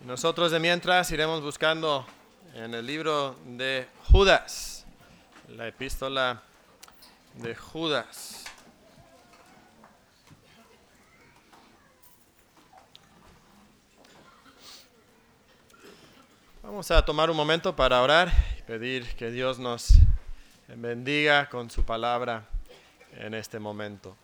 Nosotros de mientras iremos buscando en el libro de Judas, la epístola de Judas. Vamos a tomar un momento para orar y pedir que Dios nos bendiga con su palabra en este momento.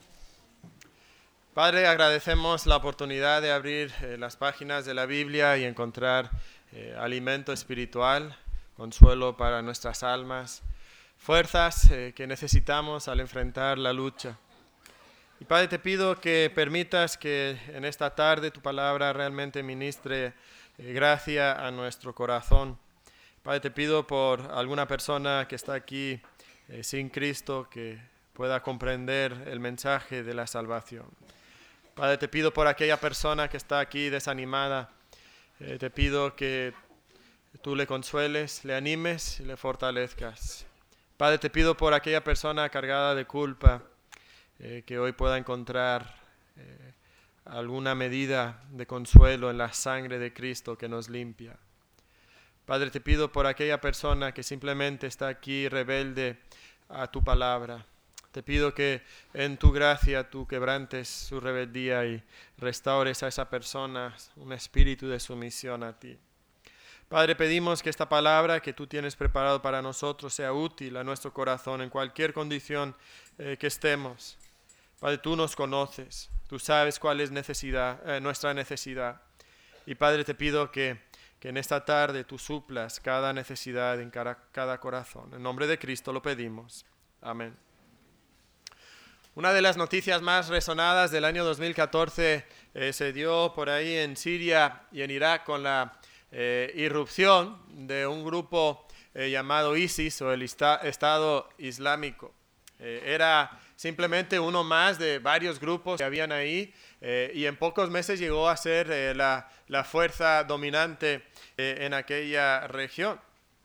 Padre, agradecemos la oportunidad de abrir las páginas de la Biblia y encontrar alimento espiritual, consuelo para nuestras almas, fuerzas que necesitamos al enfrentar la lucha. Y Padre, te pido que permitas que en esta tarde tu palabra realmente ministre gracia a nuestro corazón. Padre, te pido por alguna persona que está aquí sin Cristo, que pueda comprender el mensaje de la salvación. Padre, te pido por aquella persona que está aquí desanimada, te pido que tú le consueles, le animes y le fortalezcas. Padre, te pido por aquella persona cargada de culpa, que hoy pueda encontrar alguna medida de consuelo en la sangre de Cristo que nos limpia. Padre, te pido por aquella persona que simplemente está aquí rebelde a tu palabra. Te pido que en tu gracia tú quebrantes su rebeldía y restaures a esa persona un espíritu de sumisión a ti. Padre, pedimos que esta palabra que tú tienes preparado para nosotros sea útil a nuestro corazón en cualquier condición que estemos. Padre, tú nos conoces, tú sabes cuál es nuestra necesidad. Y Padre, te pido que en esta tarde tú suplas cada necesidad en cada corazón. En nombre de Cristo lo pedimos. Amén. Una de las noticias más resonadas del año 2014 se dio por ahí en Siria y en Irak con la irrupción de un grupo llamado ISIS o el Estado Islámico. Era simplemente uno más de varios grupos que habían ahí y en pocos meses llegó a ser la fuerza dominante en aquella región.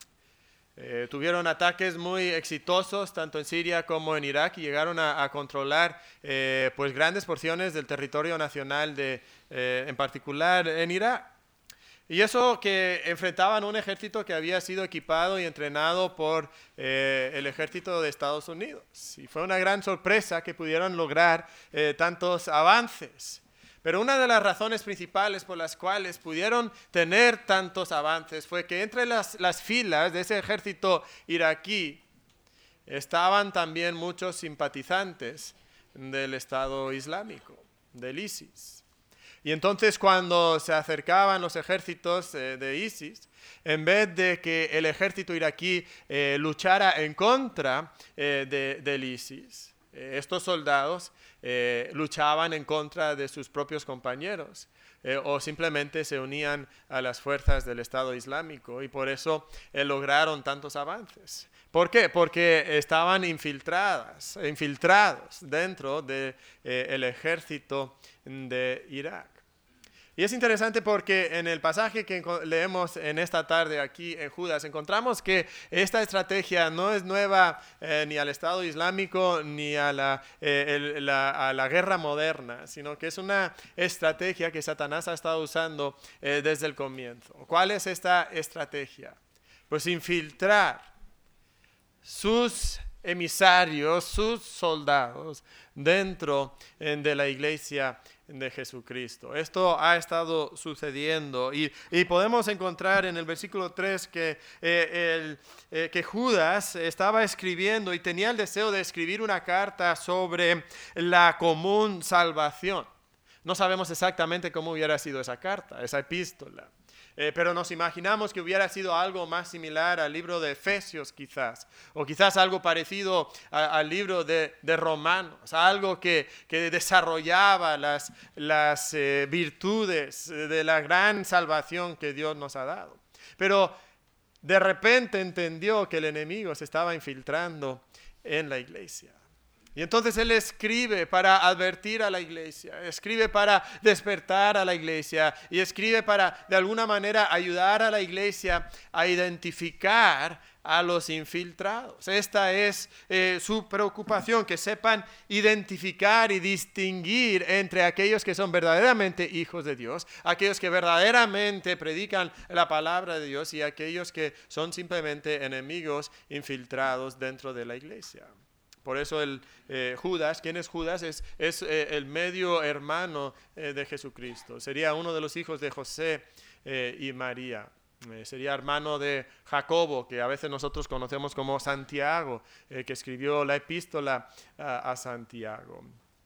Tuvieron ataques muy exitosos tanto en Siria como en Irak y llegaron a controlar pues grandes porciones del territorio nacional en particular en Irak. Y eso que enfrentaban un ejército que había sido equipado y entrenado por el ejército de Estados Unidos. Y fue una gran sorpresa que pudieron lograr tantos avances. Pero una de las razones principales por las cuales pudieron tener tantos avances fue que entre las filas de ese ejército iraquí estaban también muchos simpatizantes del Estado Islámico, del ISIS. Y entonces cuando se acercaban los ejércitos de ISIS, en vez de que el ejército iraquí luchara en contra del ISIS, estos soldados luchaban en contra de sus propios compañeros o simplemente se unían a las fuerzas del Estado Islámico y por eso lograron tantos avances. ¿Por qué? Porque estaban infiltrados dentro del ejército de Irak. Y es interesante porque en el pasaje que leemos en esta tarde aquí en Judas encontramos que esta estrategia no es nueva ni al Estado Islámico ni a la guerra moderna, sino que es una estrategia que Satanás ha estado usando desde el comienzo. ¿Cuál es esta estrategia? Pues infiltrar sus emisarios, sus soldados dentro de la iglesia de Jesucristo. Esto ha estado sucediendo y podemos encontrar en el versículo 3 que Judas estaba escribiendo y tenía el deseo de escribir una carta sobre la común salvación. No sabemos exactamente cómo hubiera sido esa carta, esa epístola. Pero nos imaginamos que hubiera sido algo más similar al libro de Efesios quizás, o quizás algo parecido al libro de Romanos, algo que desarrollaba las virtudes de la gran salvación que Dios nos ha dado. Pero de repente entendió que el enemigo se estaba infiltrando en la iglesia. Y entonces él escribe para advertir a la iglesia, escribe para despertar a la iglesia y escribe para de alguna manera ayudar a la iglesia a identificar a los infiltrados. Esta es su preocupación, que sepan identificar y distinguir entre aquellos que son verdaderamente hijos de Dios, aquellos que verdaderamente predican la palabra de Dios y aquellos que son simplemente enemigos infiltrados dentro de la iglesia. Por eso Judas, ¿quién es Judas? Es el medio hermano de Jesucristo. Sería uno de los hijos de José y María. Sería hermano de Jacobo, que a veces nosotros conocemos como Santiago, que escribió la epístola a Santiago.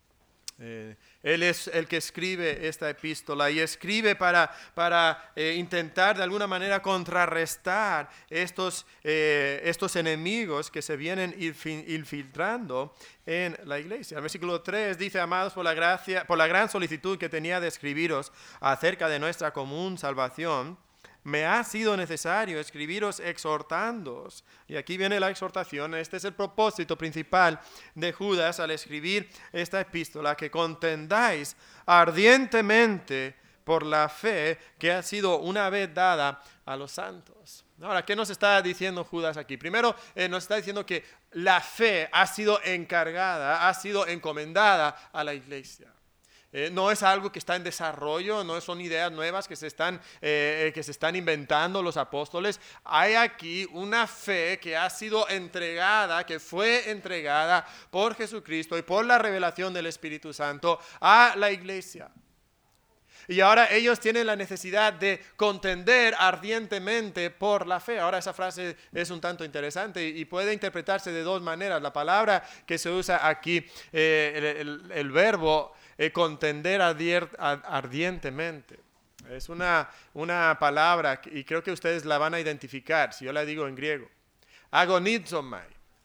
Él es el que escribe esta epístola y escribe para intentar de alguna manera contrarrestar estos enemigos que se vienen infiltrando en la iglesia. El versículo 3 dice: amados, por la gran solicitud que tenía de escribiros acerca de nuestra común salvación, me ha sido necesario escribiros exhortándoos. Y aquí viene la exhortación. Este es el propósito principal de Judas al escribir esta epístola: que contendáis ardientemente por la fe que ha sido una vez dada a los santos. Ahora, ¿qué nos está diciendo Judas aquí? Primero, nos está diciendo que la fe ha sido encargada, ha sido encomendada a la iglesia. No es algo que está en desarrollo, no son ideas nuevas que se están inventando los apóstoles. Hay aquí una fe que ha sido entregada, que fue entregada por Jesucristo y por la revelación del Espíritu Santo a la iglesia. Y ahora ellos tienen la necesidad de contender ardientemente por la fe. Ahora esa frase es un tanto interesante y puede interpretarse de dos maneras. La palabra que se usa aquí, el verbo contender ardientemente, es una palabra y creo que ustedes la van a identificar si yo la digo en griego. Agonizomai,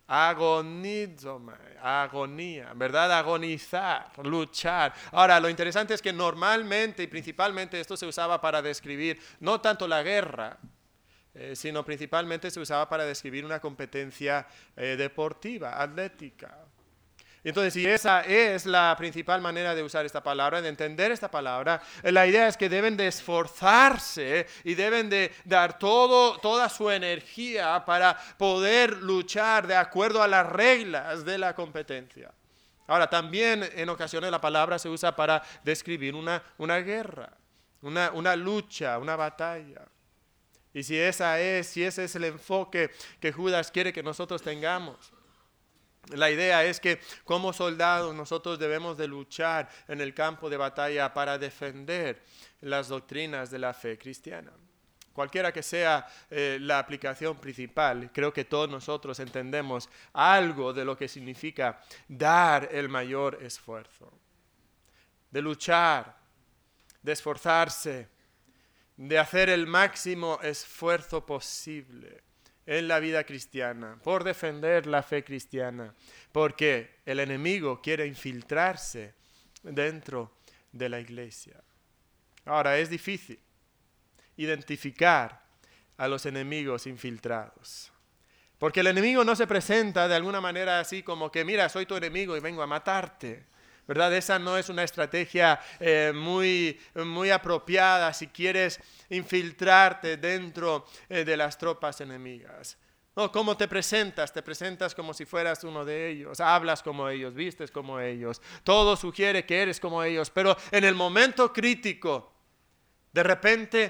agonía, ¿verdad? Agonizar, luchar. Ahora, lo interesante es que normalmente y principalmente esto se usaba para describir no tanto la guerra, sino principalmente se usaba para describir una competencia deportiva, atlética. Entonces, si esa es la principal manera de usar esta palabra, de entender esta palabra, la idea es que deben de esforzarse y deben de dar toda su energía para poder luchar de acuerdo a las reglas de la competencia. Ahora, también en ocasiones la palabra se usa para describir una guerra, una lucha, una batalla. Y si ese es el enfoque que Judas quiere que nosotros tengamos, la idea es que como soldados nosotros debemos de luchar en el campo de batalla para defender las doctrinas de la fe cristiana. Cualquiera que sea la aplicación principal, creo que todos nosotros entendemos algo de lo que significa dar el mayor esfuerzo. De luchar, de esforzarse, de hacer el máximo esfuerzo posible en la vida cristiana, por defender la fe cristiana, porque el enemigo quiere infiltrarse dentro de la iglesia. Ahora, es difícil identificar a los enemigos infiltrados, porque el enemigo no se presenta de alguna manera así como que, mira, soy tu enemigo y vengo a matarte, ¿verdad? Esa no es una estrategia muy apropiada si quieres infiltrarte dentro de las tropas enemigas. No, ¿cómo te presentas? Te presentas como si fueras uno de ellos, hablas como ellos, vistes como ellos, todo sugiere que eres como ellos, pero en el momento crítico, de repente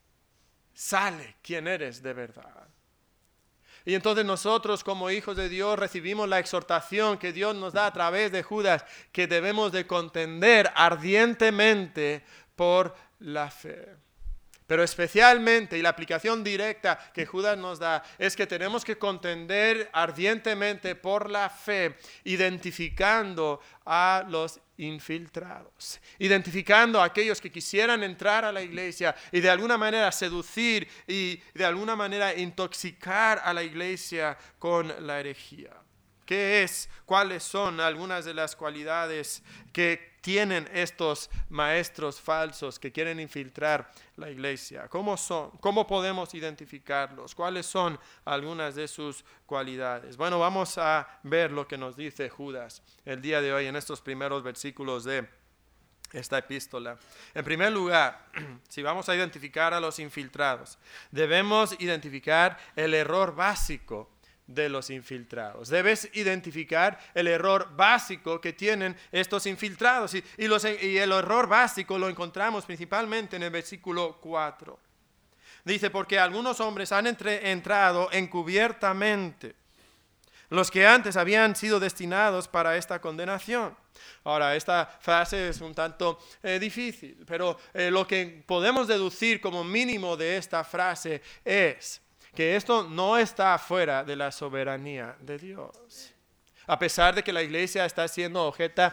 sale quién eres de verdad. Y entonces nosotros como hijos de Dios recibimos la exhortación que Dios nos da a través de Judas, que debemos de contender ardientemente por la fe. Pero especialmente, y la aplicación directa que Judas nos da, es que tenemos que contender ardientemente por la fe, identificando a los infiltrados, identificando a aquellos que quisieran entrar a la iglesia y de alguna manera seducir y de alguna manera intoxicar a la iglesia con la herejía. ¿Qué es? ¿Cuáles son algunas de las cualidades que tienen estos maestros falsos que quieren infiltrar la iglesia? ¿Cómo son? ¿Cómo podemos identificarlos? ¿Cuáles son algunas de sus cualidades? Bueno, vamos a ver lo que nos dice Judas el día de hoy en estos primeros versículos de esta epístola. En primer lugar, si vamos a identificar a los infiltrados, debemos identificar el error básico de los infiltrados. Debes identificar el error básico que tienen estos infiltrados. Y el error básico lo encontramos principalmente en el versículo 4. Dice, porque algunos hombres han entrado encubiertamente, los que antes habían sido destinados para esta condenación. Ahora, esta frase es un tanto difícil, pero lo que podemos deducir como mínimo de esta frase es que esto no está fuera de la soberanía de Dios. A pesar de que la iglesia está siendo objeto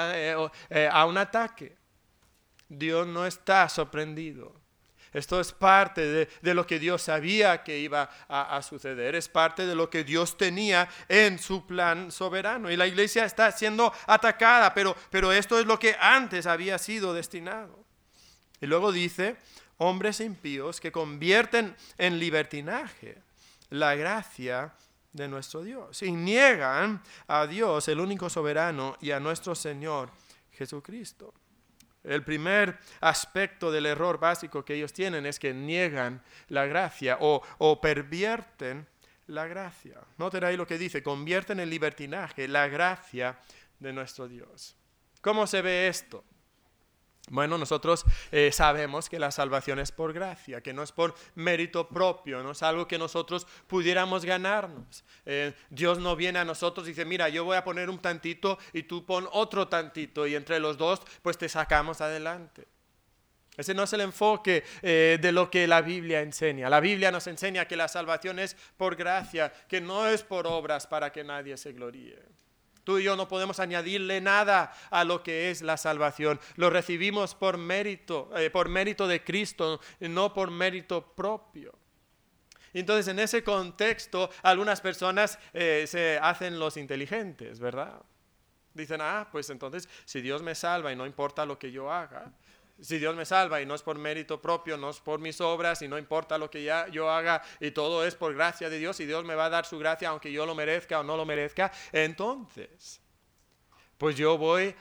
a un ataque, Dios no está sorprendido. Esto es parte de lo que Dios sabía que iba a suceder. Es parte de lo que Dios tenía en su plan soberano. Y la iglesia está siendo atacada, pero esto es lo que antes había sido destinado. Y luego dice, hombres impíos que convierten en libertinaje la gracia de nuestro Dios y niegan a Dios, el único soberano, y a nuestro Señor Jesucristo. El primer aspecto del error básico que ellos tienen es que niegan la gracia o pervierten la gracia. Noten ahí lo que dice, convierten en libertinaje la gracia de nuestro Dios. ¿Cómo se ve esto? Bueno, nosotros sabemos que la salvación es por gracia, que no es por mérito propio, no es algo que nosotros pudiéramos ganarnos. Dios no viene a nosotros y dice, mira, yo voy a poner un tantito y tú pon otro tantito y entre los dos pues te sacamos adelante. Ese no es el enfoque de lo que la Biblia enseña. La Biblia nos enseña que la salvación es por gracia, que no es por obras para que nadie se gloríe. Tú y yo no podemos añadirle nada a lo que es la salvación. Lo recibimos por mérito de Cristo, no por mérito propio. Entonces, en ese contexto, algunas personas se hacen los inteligentes, ¿verdad? Dicen, pues entonces, si Dios me salva y no importa lo que yo haga, si Dios me salva y no es por mérito propio, no es por mis obras y no importa lo que yo haga y todo es por gracia de Dios y Dios me va a dar su gracia aunque yo lo merezca o no lo merezca, entonces, pues yo voy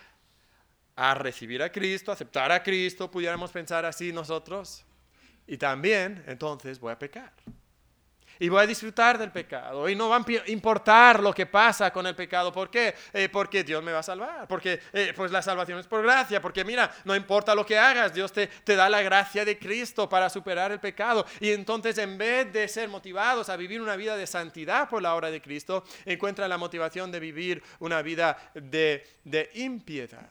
a recibir a Cristo, aceptar a Cristo, pudiéramos pensar así nosotros, y también entonces voy a pecar. Y voy a disfrutar del pecado. Y no va a importar lo que pasa con el pecado. ¿Por qué? Porque Dios me va a salvar. Porque pues la salvación es por gracia. Porque mira, no importa lo que hagas, Dios te da la gracia de Cristo para superar el pecado. Y entonces en vez de ser motivados a vivir una vida de santidad por la obra de Cristo, encuentran la motivación de vivir una vida de impiedad,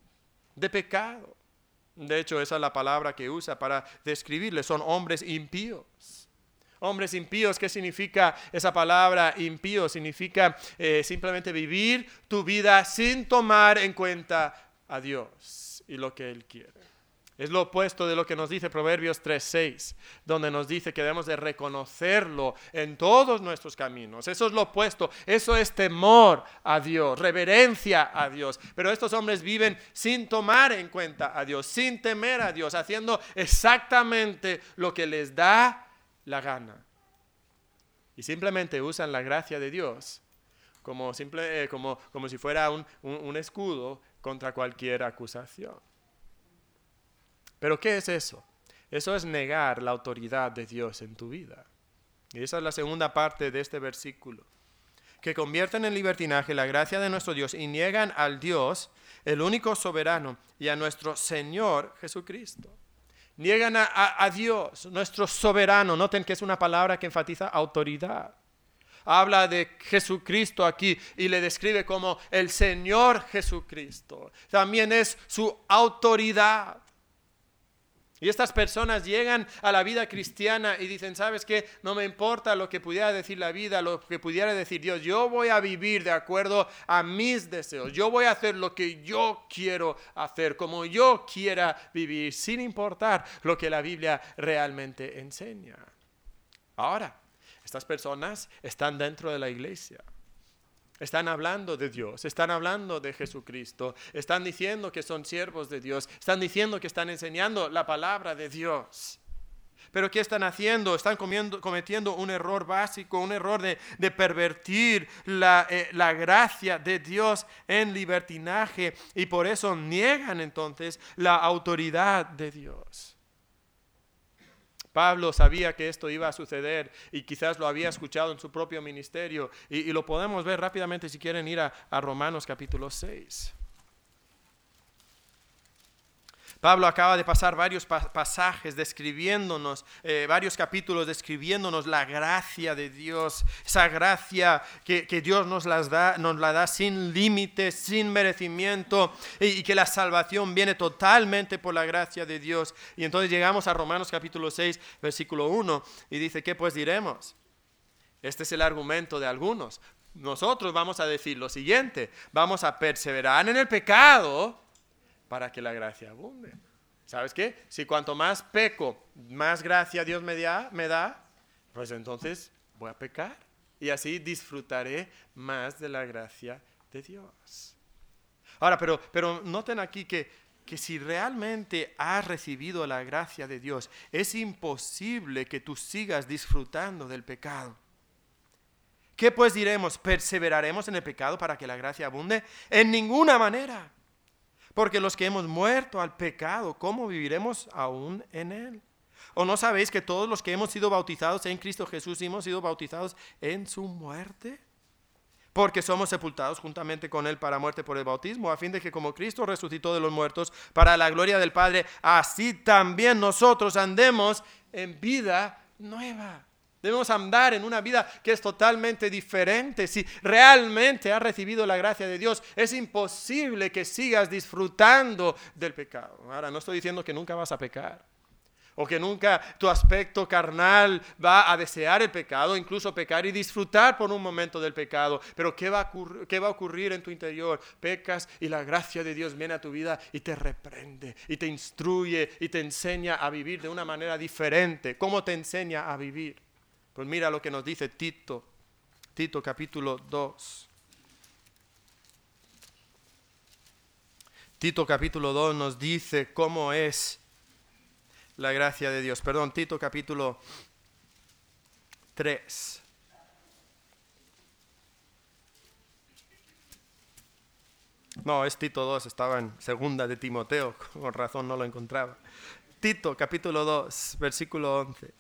de pecado. De hecho, esa es la palabra que usa para describirle. Son hombres impíos. Hombres impíos, ¿qué significa esa palabra impío? Significa simplemente vivir tu vida sin tomar en cuenta a Dios y lo que Él quiere. Es lo opuesto de lo que nos dice Proverbios 3:6, donde nos dice que debemos de reconocerlo en todos nuestros caminos. Eso es lo opuesto, eso es temor a Dios, reverencia a Dios. Pero estos hombres viven sin tomar en cuenta a Dios, sin temer a Dios, haciendo exactamente lo que les da la gana. Y simplemente usan la gracia de Dios como si fuera un escudo contra cualquier acusación. ¿Pero qué es eso? Eso es negar la autoridad de Dios en tu vida. Y esa es la segunda parte de este versículo. Que convierten en libertinaje la gracia de nuestro Dios y niegan al Dios, el único soberano, y a nuestro Señor Jesucristo. Niegan a Dios, nuestro soberano. Noten que es una palabra que enfatiza autoridad. Habla de Jesucristo aquí y le describe como el Señor Jesucristo. También es su autoridad. Y estas personas llegan a la vida cristiana y dicen, ¿sabes qué? No me importa lo que pudiera decir la vida, lo que pudiera decir Dios. Yo voy a vivir de acuerdo a mis deseos. Yo voy a hacer lo que yo quiero hacer, como yo quiera vivir, sin importar lo que la Biblia realmente enseña. Ahora, estas personas están dentro de la iglesia. Están hablando de Dios, están hablando de Jesucristo, están diciendo que son siervos de Dios, están diciendo que están enseñando la palabra de Dios. Pero ¿qué están haciendo? Están cometiendo un error básico, un error de pervertir la gracia de Dios en libertinaje, y por eso niegan entonces la autoridad de Dios. Pablo sabía que esto iba a suceder y quizás lo había escuchado en su propio ministerio, y lo podemos ver rápidamente si quieren ir a Romanos capítulo 6. Pablo acaba de pasar varios pasajes describiéndonos, varios capítulos describiéndonos la gracia de Dios, esa gracia que Dios nos la da sin límites, sin merecimiento, y que la salvación viene totalmente por la gracia de Dios. Y entonces llegamos a Romanos capítulo 6, versículo 1, y dice, ¿qué pues diremos? Este es el argumento de algunos. Nosotros vamos a decir lo siguiente: vamos a perseverar en el pecado para que la gracia abunde. ¿Sabes qué? Si cuanto más peco, más gracia Dios me da, pues entonces voy a pecar. Y así disfrutaré más de la gracia de Dios. Ahora, pero noten aquí que si realmente has recibido la gracia de Dios, es imposible que tú sigas disfrutando del pecado. ¿Qué pues diremos? ¿Perseveraremos en el pecado para que la gracia abunde? En ninguna manera. Porque los que hemos muerto al pecado, ¿cómo viviremos aún en él? ¿O no sabéis que todos los que hemos sido bautizados en Cristo Jesús hemos sido bautizados en su muerte? Porque somos sepultados juntamente con él para muerte por el bautismo, a fin de que como Cristo resucitó de los muertos para la gloria del Padre, así también nosotros andemos en vida nueva. Debemos andar en una vida que es totalmente diferente. Si realmente has recibido la gracia de Dios, es imposible que sigas disfrutando del pecado. Ahora, no estoy diciendo que nunca vas a pecar, o que nunca tu aspecto carnal va a desear el pecado, incluso pecar y disfrutar por un momento del pecado. Pero ¿qué va a ocurrir en tu interior? Pecas y la gracia de Dios viene a tu vida y te reprende, y te instruye, y te enseña a vivir de una manera diferente. ¿Cómo te enseña a vivir? Pues mira lo que nos dice Tito capítulo 2. Tito capítulo 2 nos dice cómo es la gracia de Dios. Perdón, Tito capítulo 3. No, es Tito 2, estaba en segunda de Timoteo, con razón no lo encontraba. Tito capítulo 2, versículo 11.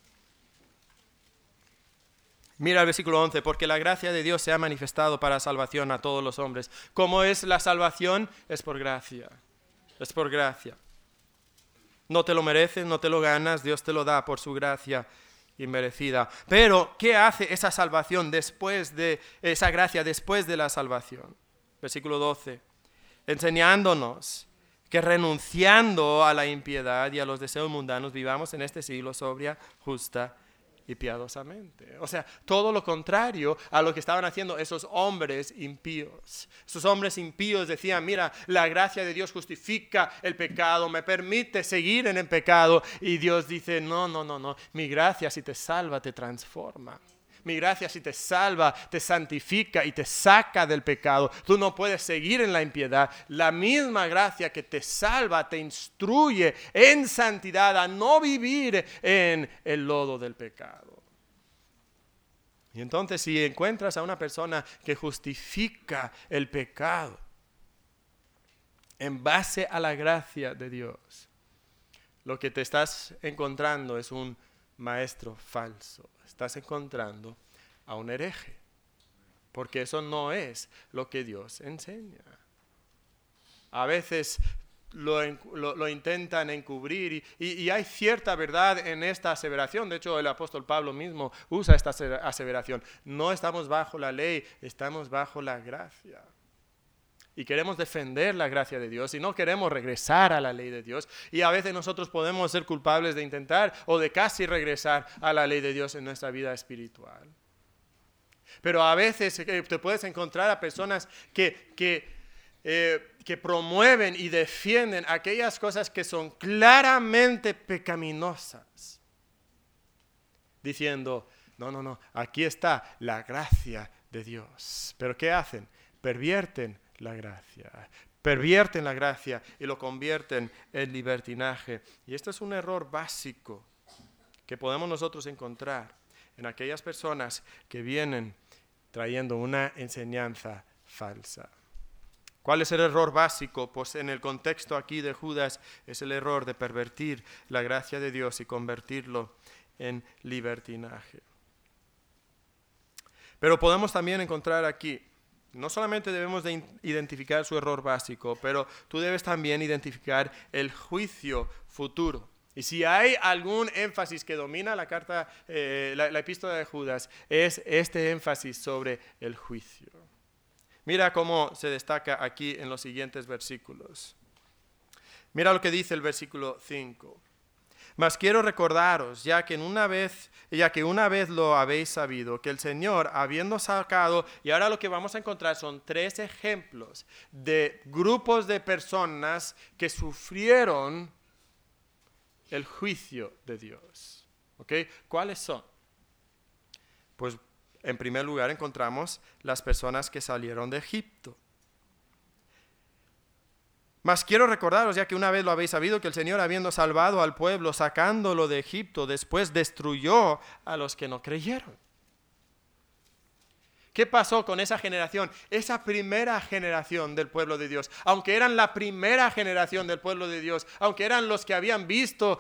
Mira el versículo 11, porque la gracia de Dios se ha manifestado para salvación a todos los hombres. ¿Cómo es la salvación? Es por gracia. Es por gracia. No te lo mereces, no te lo ganas, Dios te lo da por su gracia inmerecida. Pero, ¿qué hace esa salvación después de esa gracia después de la salvación? Versículo 12. Enseñándonos que renunciando a la impiedad y a los deseos mundanos vivamos en este siglo sobria, justa y piadosamente. O sea, todo lo contrario a lo que estaban haciendo esos hombres impíos. Esos hombres impíos decían, mira, la gracia de Dios justifica el pecado, me permite seguir en el pecado. Y Dios dice, no, mi gracia si te salva, te transforma. Mi gracia si te salva, te santifica y te saca del pecado. Tú no puedes seguir en la impiedad. La misma gracia que te salva, te instruye en santidad a no vivir en el lodo del pecado. Y entonces si encuentras a una persona que justifica el pecado en base a la gracia de Dios, lo que te estás encontrando es un maestro falso. Estás encontrando a un hereje, porque eso no es lo que Dios enseña. A veces lo intentan encubrir y hay cierta verdad en esta aseveración. De hecho, el apóstol Pablo mismo usa esta aseveración. No estamos bajo la ley, estamos bajo la gracia. Y queremos defender la gracia de Dios y no queremos regresar a la ley de Dios. Y a veces nosotros podemos ser culpables de intentar o de casi regresar a la ley de Dios en nuestra vida espiritual. Pero a veces te puedes encontrar a personas que promueven y defienden aquellas cosas que son claramente pecaminosas, diciendo, no, aquí está la gracia de Dios. ¿Pero qué hacen? Pervierten la gracia. Pervierten la gracia y lo convierten en libertinaje. Y esto es un error básico que podemos nosotros encontrar en aquellas personas que vienen trayendo una enseñanza falsa. ¿Cuál es el error básico? Pues en el contexto aquí de Judas es el error de pervertir la gracia de Dios y convertirlo en libertinaje. Pero podemos también encontrar aquí, no solamente debemos de identificar su error básico, pero tú debes también identificar el juicio futuro. Y si hay algún énfasis que domina la carta, la epístola de Judas, es este énfasis sobre el juicio. Mira cómo se destaca aquí en los siguientes versículos. Mira lo que dice el versículo 5. Mas quiero recordaros, ya que una vez lo habéis sabido, que el Señor, habiendo sacado, y ahora lo que vamos a encontrar son 3 ejemplos de grupos de personas que sufrieron el juicio de Dios. ¿Ok? ¿Cuáles son? Pues en primer lugar encontramos las personas que salieron de Egipto. Mas quiero recordaros, ya que una vez lo habéis sabido, que el Señor, habiendo salvado al pueblo, sacándolo de Egipto, después destruyó a los que no creyeron. ¿Qué pasó con esa generación? Esa primera generación del pueblo de Dios, aunque eran la primera generación del pueblo de Dios, aunque eran los que habían visto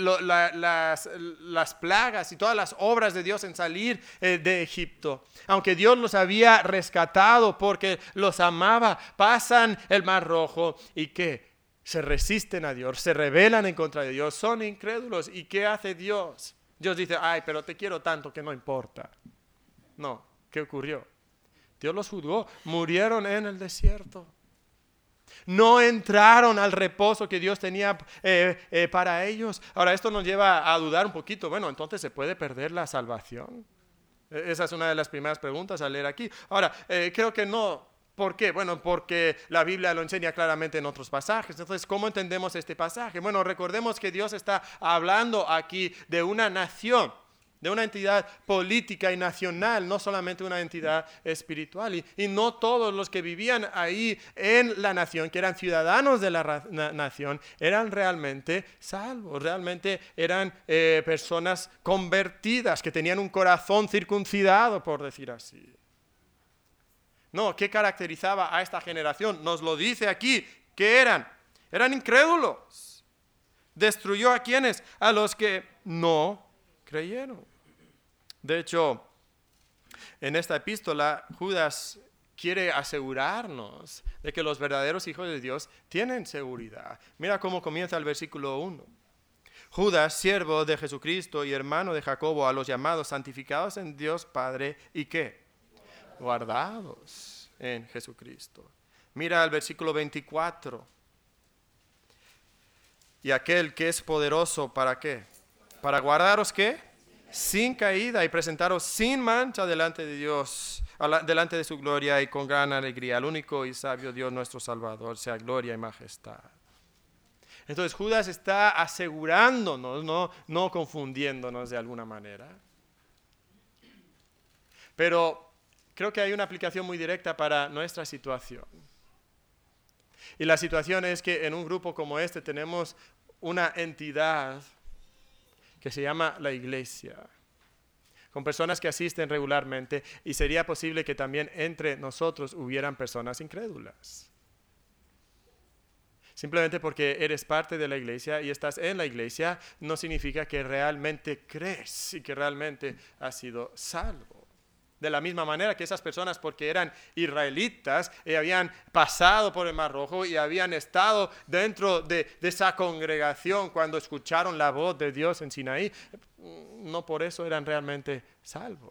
las plagas y todas las obras de Dios en salir de Egipto, aunque Dios los había rescatado porque los amaba, pasan el Mar Rojo y ¿qué? Se resisten a Dios, se rebelan en contra de Dios, son incrédulos. ¿Y qué hace Dios? Dios dice, ay, pero te quiero tanto que no importa. No. ¿Qué ocurrió? Dios los juzgó, murieron en el desierto. No entraron al reposo que Dios tenía para ellos. Ahora, esto nos lleva a dudar un poquito. Bueno, entonces, ¿se puede perder la salvación? Esa es una de las primeras preguntas a leer aquí. Ahora, creo que no. ¿Por qué? Bueno, porque la Biblia lo enseña claramente en otros pasajes. Entonces, ¿cómo entendemos este pasaje? Bueno, recordemos que Dios está hablando aquí de una nación, de una entidad política y nacional, no solamente una entidad espiritual. Y no todos los que vivían ahí en la nación, que eran ciudadanos de la nación, eran realmente salvos, realmente eran personas convertidas, que tenían un corazón circuncidado, por decir así. No, ¿qué caracterizaba a esta generación? Nos lo dice aquí, ¿qué eran? Eran incrédulos. ¿Destruyó a quiénes? A los que no creyeron. De hecho, en esta epístola, Judas quiere asegurarnos de que los verdaderos hijos de Dios tienen seguridad. Mira cómo comienza el versículo 1. Judas, siervo de Jesucristo y hermano de Jacobo, a los llamados, santificados en Dios Padre, ¿y qué? Guardados en Jesucristo. Mira el versículo 24. Y aquel que es poderoso, ¿para qué? Para guardaros, ¿qué? Sin caída y presentaros sin mancha delante de Dios, delante de su gloria y con gran alegría. Al único y sabio Dios nuestro Salvador, sea gloria y majestad. Entonces Judas está asegurándonos, no confundiéndonos de alguna manera. Pero creo que hay una aplicación muy directa para nuestra situación. Y la situación es que en un grupo como este tenemos una entidad que se llama la iglesia, con personas que asisten regularmente, y sería posible que también entre nosotros hubieran personas incrédulas. Simplemente porque eres parte de la iglesia y estás en la iglesia, no significa que realmente crees y que realmente has sido salvo. De la misma manera que esas personas, porque eran israelitas, habían pasado por el Mar Rojo y habían estado dentro de esa congregación cuando escucharon la voz de Dios en Sinaí, no por eso eran realmente salvos.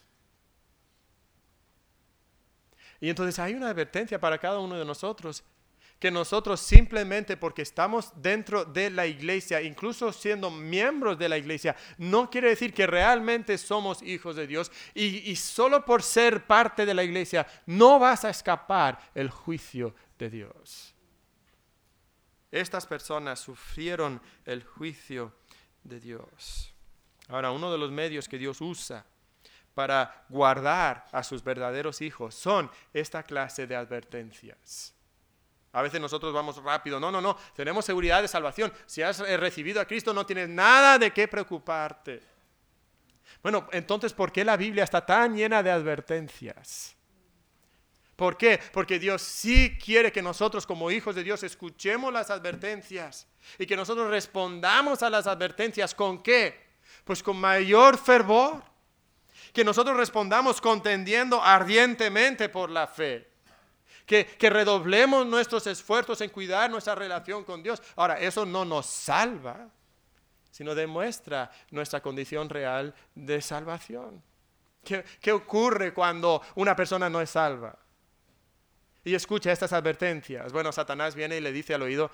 Y entonces hay una advertencia para cada uno de nosotros, que nosotros simplemente porque estamos dentro de la iglesia, incluso siendo miembros de la iglesia, no quiere decir que realmente somos hijos de Dios, y solo por ser parte de la iglesia no vas a escapar el juicio de Dios. Estas personas sufrieron el juicio de Dios. Ahora, uno de los medios que Dios usa para guardar a sus verdaderos hijos son esta clase de advertencias. A veces nosotros vamos rápido. No. Tenemos seguridad de salvación. Si has recibido a Cristo, no tienes nada de qué preocuparte. Bueno, entonces, ¿por qué la Biblia está tan llena de advertencias? ¿Por qué? Porque Dios sí quiere que nosotros como hijos de Dios escuchemos las advertencias y que nosotros respondamos a las advertencias. ¿Con qué? Pues con mayor fervor. Que nosotros respondamos contendiendo ardientemente por la fe. Que redoblemos nuestros esfuerzos en cuidar nuestra relación con Dios. Ahora, eso no nos salva, sino demuestra nuestra condición real de salvación. ¿Qué ocurre cuando una persona no es salva? Y escucha estas advertencias. Bueno, Satanás viene y le dice al oído,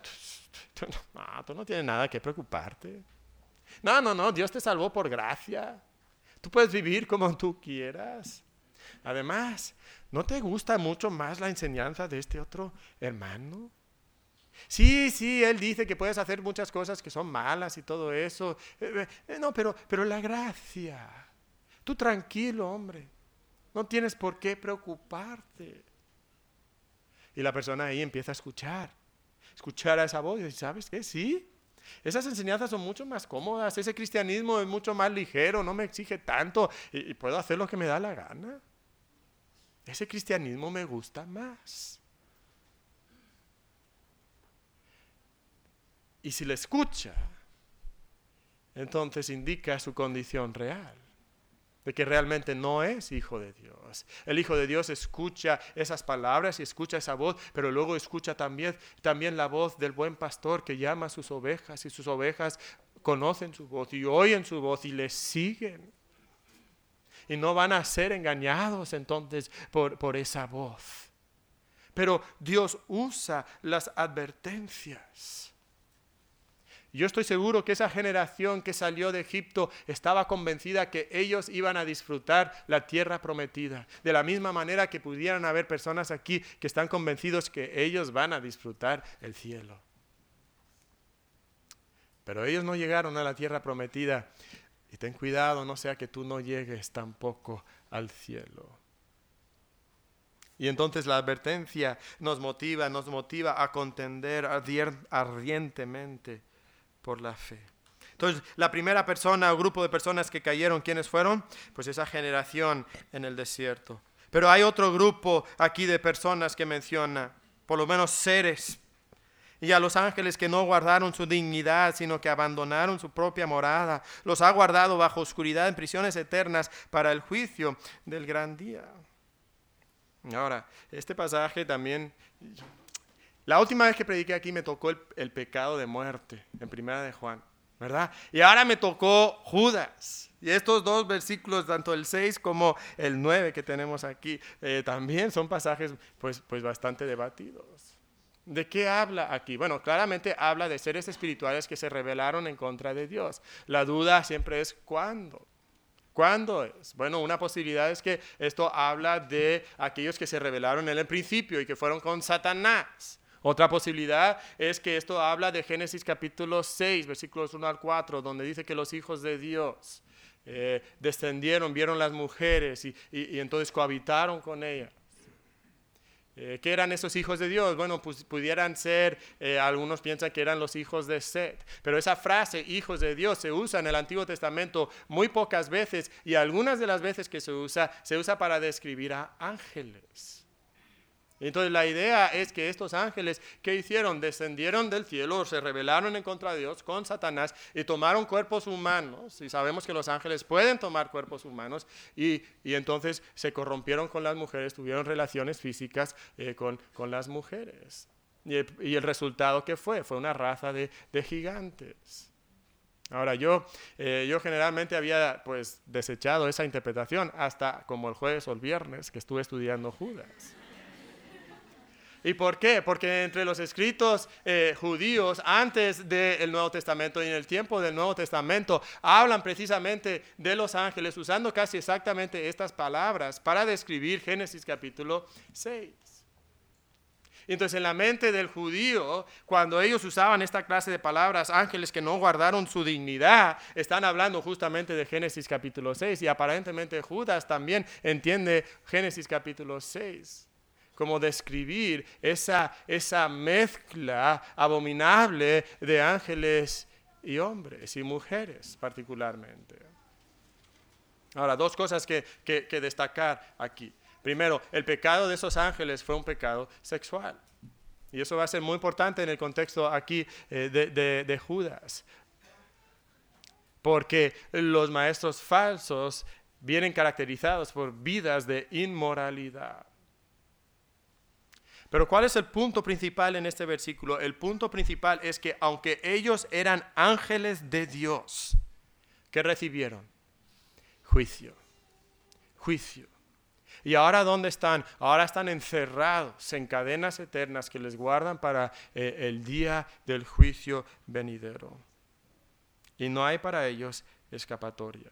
tú no tienes nada que preocuparte. No, Dios te salvó por gracia. Tú puedes vivir como tú quieras. Además, ¿no te gusta mucho más la enseñanza de este otro hermano? Sí, él dice que puedes hacer muchas cosas que son malas y todo eso. No, pero la gracia. Tú tranquilo, hombre. No tienes por qué preocuparte. Y la persona ahí empieza a escuchar a esa voz y dice, ¿sabes qué? Sí, esas enseñanzas son mucho más cómodas. Ese cristianismo es mucho más ligero, no me exige tanto y puedo hacer lo que me da la gana. Ese cristianismo me gusta más. Y si le escucha, entonces indica su condición real, de que realmente no es hijo de Dios. El hijo de Dios escucha esas palabras y escucha esa voz, pero luego escucha también la voz del buen pastor que llama a sus ovejas, y sus ovejas conocen su voz y oyen su voz y le siguen. Y no van a ser engañados entonces por esa voz. Pero Dios usa las advertencias. Yo estoy seguro que esa generación que salió de Egipto estaba convencida que ellos iban a disfrutar la tierra prometida. De la misma manera que pudieran haber personas aquí que están convencidos que ellos van a disfrutar el cielo. Pero ellos no llegaron a la tierra prometida. Y ten cuidado, no sea que tú no llegues tampoco al cielo. Y entonces la advertencia nos motiva a contender ardientemente por la fe. Entonces, la primera persona o grupo de personas que cayeron, ¿quiénes fueron? Pues esa generación en el desierto. Pero hay otro grupo aquí de personas que menciona, por lo menos seres. Y a los ángeles que no guardaron su dignidad, sino que abandonaron su propia morada, los ha guardado bajo oscuridad en prisiones eternas para el juicio del gran día. Ahora, este pasaje también, la última vez que prediqué aquí me tocó el pecado de muerte, en Primera de Juan, ¿verdad? Y ahora me tocó Judas. Y estos dos versículos, tanto el 6 como el 9 que tenemos aquí, también son pasajes pues bastante debatidos. ¿De qué habla aquí? Bueno, claramente habla de seres espirituales que se rebelaron en contra de Dios. La duda siempre es ¿cuándo? ¿Cuándo es? Bueno, una posibilidad es que esto habla de aquellos que se rebelaron en el principio y que fueron con Satanás. Otra posibilidad es que esto habla de Génesis capítulo 6, versículos 1 al 4, donde dice que los hijos de Dios descendieron, vieron las mujeres y entonces cohabitaron con ellas. ¿Qué eran esos hijos de Dios? Bueno, pues pudieran ser, algunos piensan que eran los hijos de Set, pero esa frase, hijos de Dios, se usa en el Antiguo Testamento muy pocas veces y algunas de las veces que se usa para describir a ángeles. Entonces la idea es que estos ángeles, ¿qué hicieron? Descendieron del cielo, se rebelaron en contra de Dios con Satanás y tomaron cuerpos humanos. Y sabemos que los ángeles pueden tomar cuerpos humanos y entonces se corrompieron con las mujeres, tuvieron relaciones físicas con las mujeres. Y el resultado que fue una raza de gigantes. Ahora yo generalmente había pues desechado esa interpretación hasta como el jueves o el viernes que estuve estudiando Judas. ¿Y por qué? Porque entre los escritos judíos antes del Nuevo Testamento y en el tiempo del Nuevo Testamento hablan precisamente de los ángeles usando casi exactamente estas palabras para describir Génesis capítulo 6. Entonces, en la mente del judío, cuando ellos usaban esta clase de palabras, ángeles que no guardaron su dignidad, están hablando justamente de Génesis capítulo 6, y aparentemente Judas también entiende Génesis capítulo 6 como describir esa mezcla abominable de ángeles y hombres y mujeres particularmente. Ahora, dos cosas que destacar aquí. Primero, el pecado de esos ángeles fue un pecado sexual. Y eso va a ser muy importante en el contexto aquí de Judas. Porque los maestros falsos vienen caracterizados por vidas de inmoralidad. Pero ¿cuál es el punto principal en este versículo? El punto principal es que aunque ellos eran ángeles de Dios, ¿qué recibieron? Juicio. ¿Y ahora dónde están? Ahora están encerrados en cadenas eternas que les guardan para el día del juicio venidero. Y no hay para ellos escapatoria.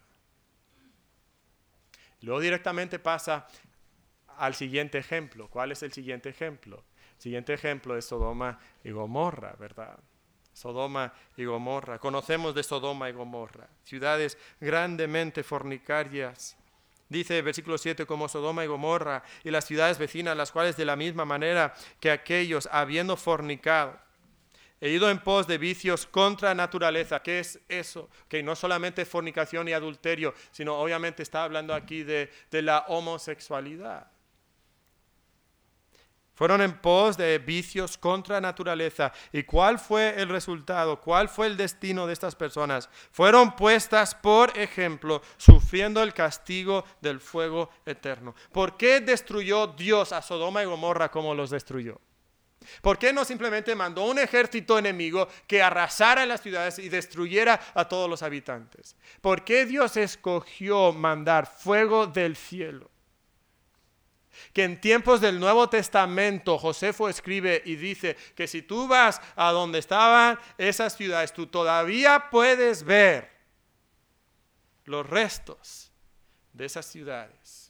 Luego directamente pasa al siguiente ejemplo. ¿Cuál es el siguiente ejemplo? El siguiente ejemplo es Sodoma y Gomorra, ¿verdad? Sodoma y Gomorra. Conocemos de Sodoma y Gomorra, ciudades grandemente fornicarias. Dice versículo 7, como Sodoma y Gomorra y las ciudades vecinas, las cuales de la misma manera que aquellos, habiendo fornicado, he ido en pos de vicios contra naturaleza. ¿Qué es eso? Que no solamente fornicación y adulterio, sino obviamente está hablando aquí de la homosexualidad. Fueron en pos de vicios contra naturaleza. ¿Y cuál fue el resultado? ¿Cuál fue el destino de estas personas? Fueron puestas, por ejemplo, sufriendo el castigo del fuego eterno. ¿Por qué destruyó Dios a Sodoma y Gomorra como los destruyó? ¿Por qué no simplemente mandó un ejército enemigo que arrasara las ciudades y destruyera a todos los habitantes? ¿Por qué Dios escogió mandar fuego del cielo? Que en tiempos del Nuevo Testamento Josefo escribe y dice que si tú vas a donde estaban esas ciudades, tú todavía puedes ver los restos de esas ciudades.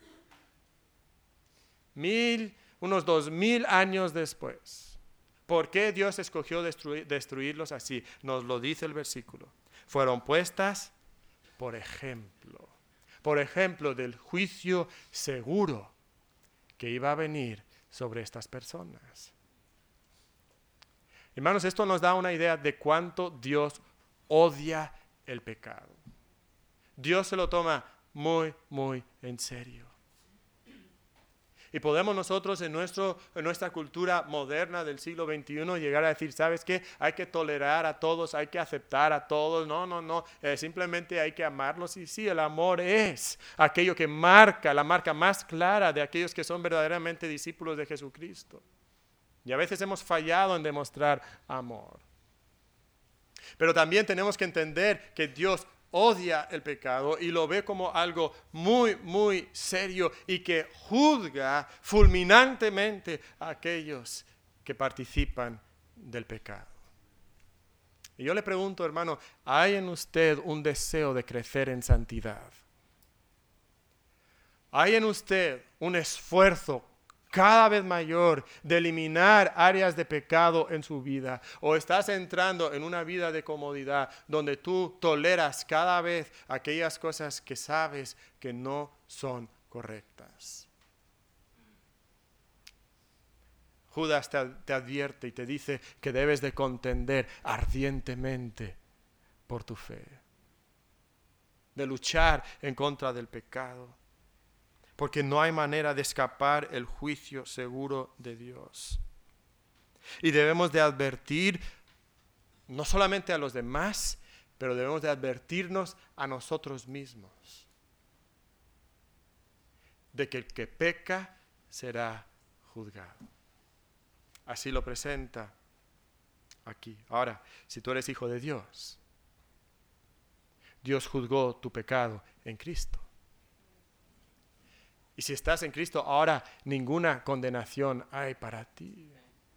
Unos 2000 años después. ¿Por qué Dios escogió destruirlos así? Nos lo dice el versículo. Fueron puestas por ejemplo del juicio seguro que iba a venir sobre estas personas. Hermanos, esto nos da una idea de cuánto Dios odia el pecado. Dios se lo toma muy, muy en serio. Y podemos nosotros en nuestra cultura moderna del siglo XXI llegar a decir, ¿sabes qué? Hay que tolerar a todos, hay que aceptar a todos. No. Simplemente hay que amarlos. Y sí, el amor es aquello que marca, la marca más clara de aquellos que son verdaderamente discípulos de Jesucristo. Y a veces hemos fallado en demostrar amor. Pero también tenemos que entender que Dios odia el pecado y lo ve como algo muy, muy serio y que juzga fulminantemente a aquellos que participan del pecado. Y yo le pregunto, hermano, ¿hay en usted un deseo de crecer en santidad? ¿Hay en usted un esfuerzo cada vez mayor de eliminar áreas de pecado en su vida? ¿O estás entrando en una vida de comodidad donde tú toleras cada vez aquellas cosas que sabes que no son correctas? Judas te advierte y te dice que debes de contender ardientemente por tu fe, de luchar en contra del pecado. Porque no hay manera de escapar el juicio seguro de Dios. Y debemos de advertir no solamente a los demás, pero debemos de advertirnos a nosotros mismos de que el que peca será juzgado. Así lo presenta aquí. Ahora, si tú eres hijo de Dios, Dios juzgó tu pecado en Cristo. Y si estás en Cristo, ahora ninguna condenación hay para ti.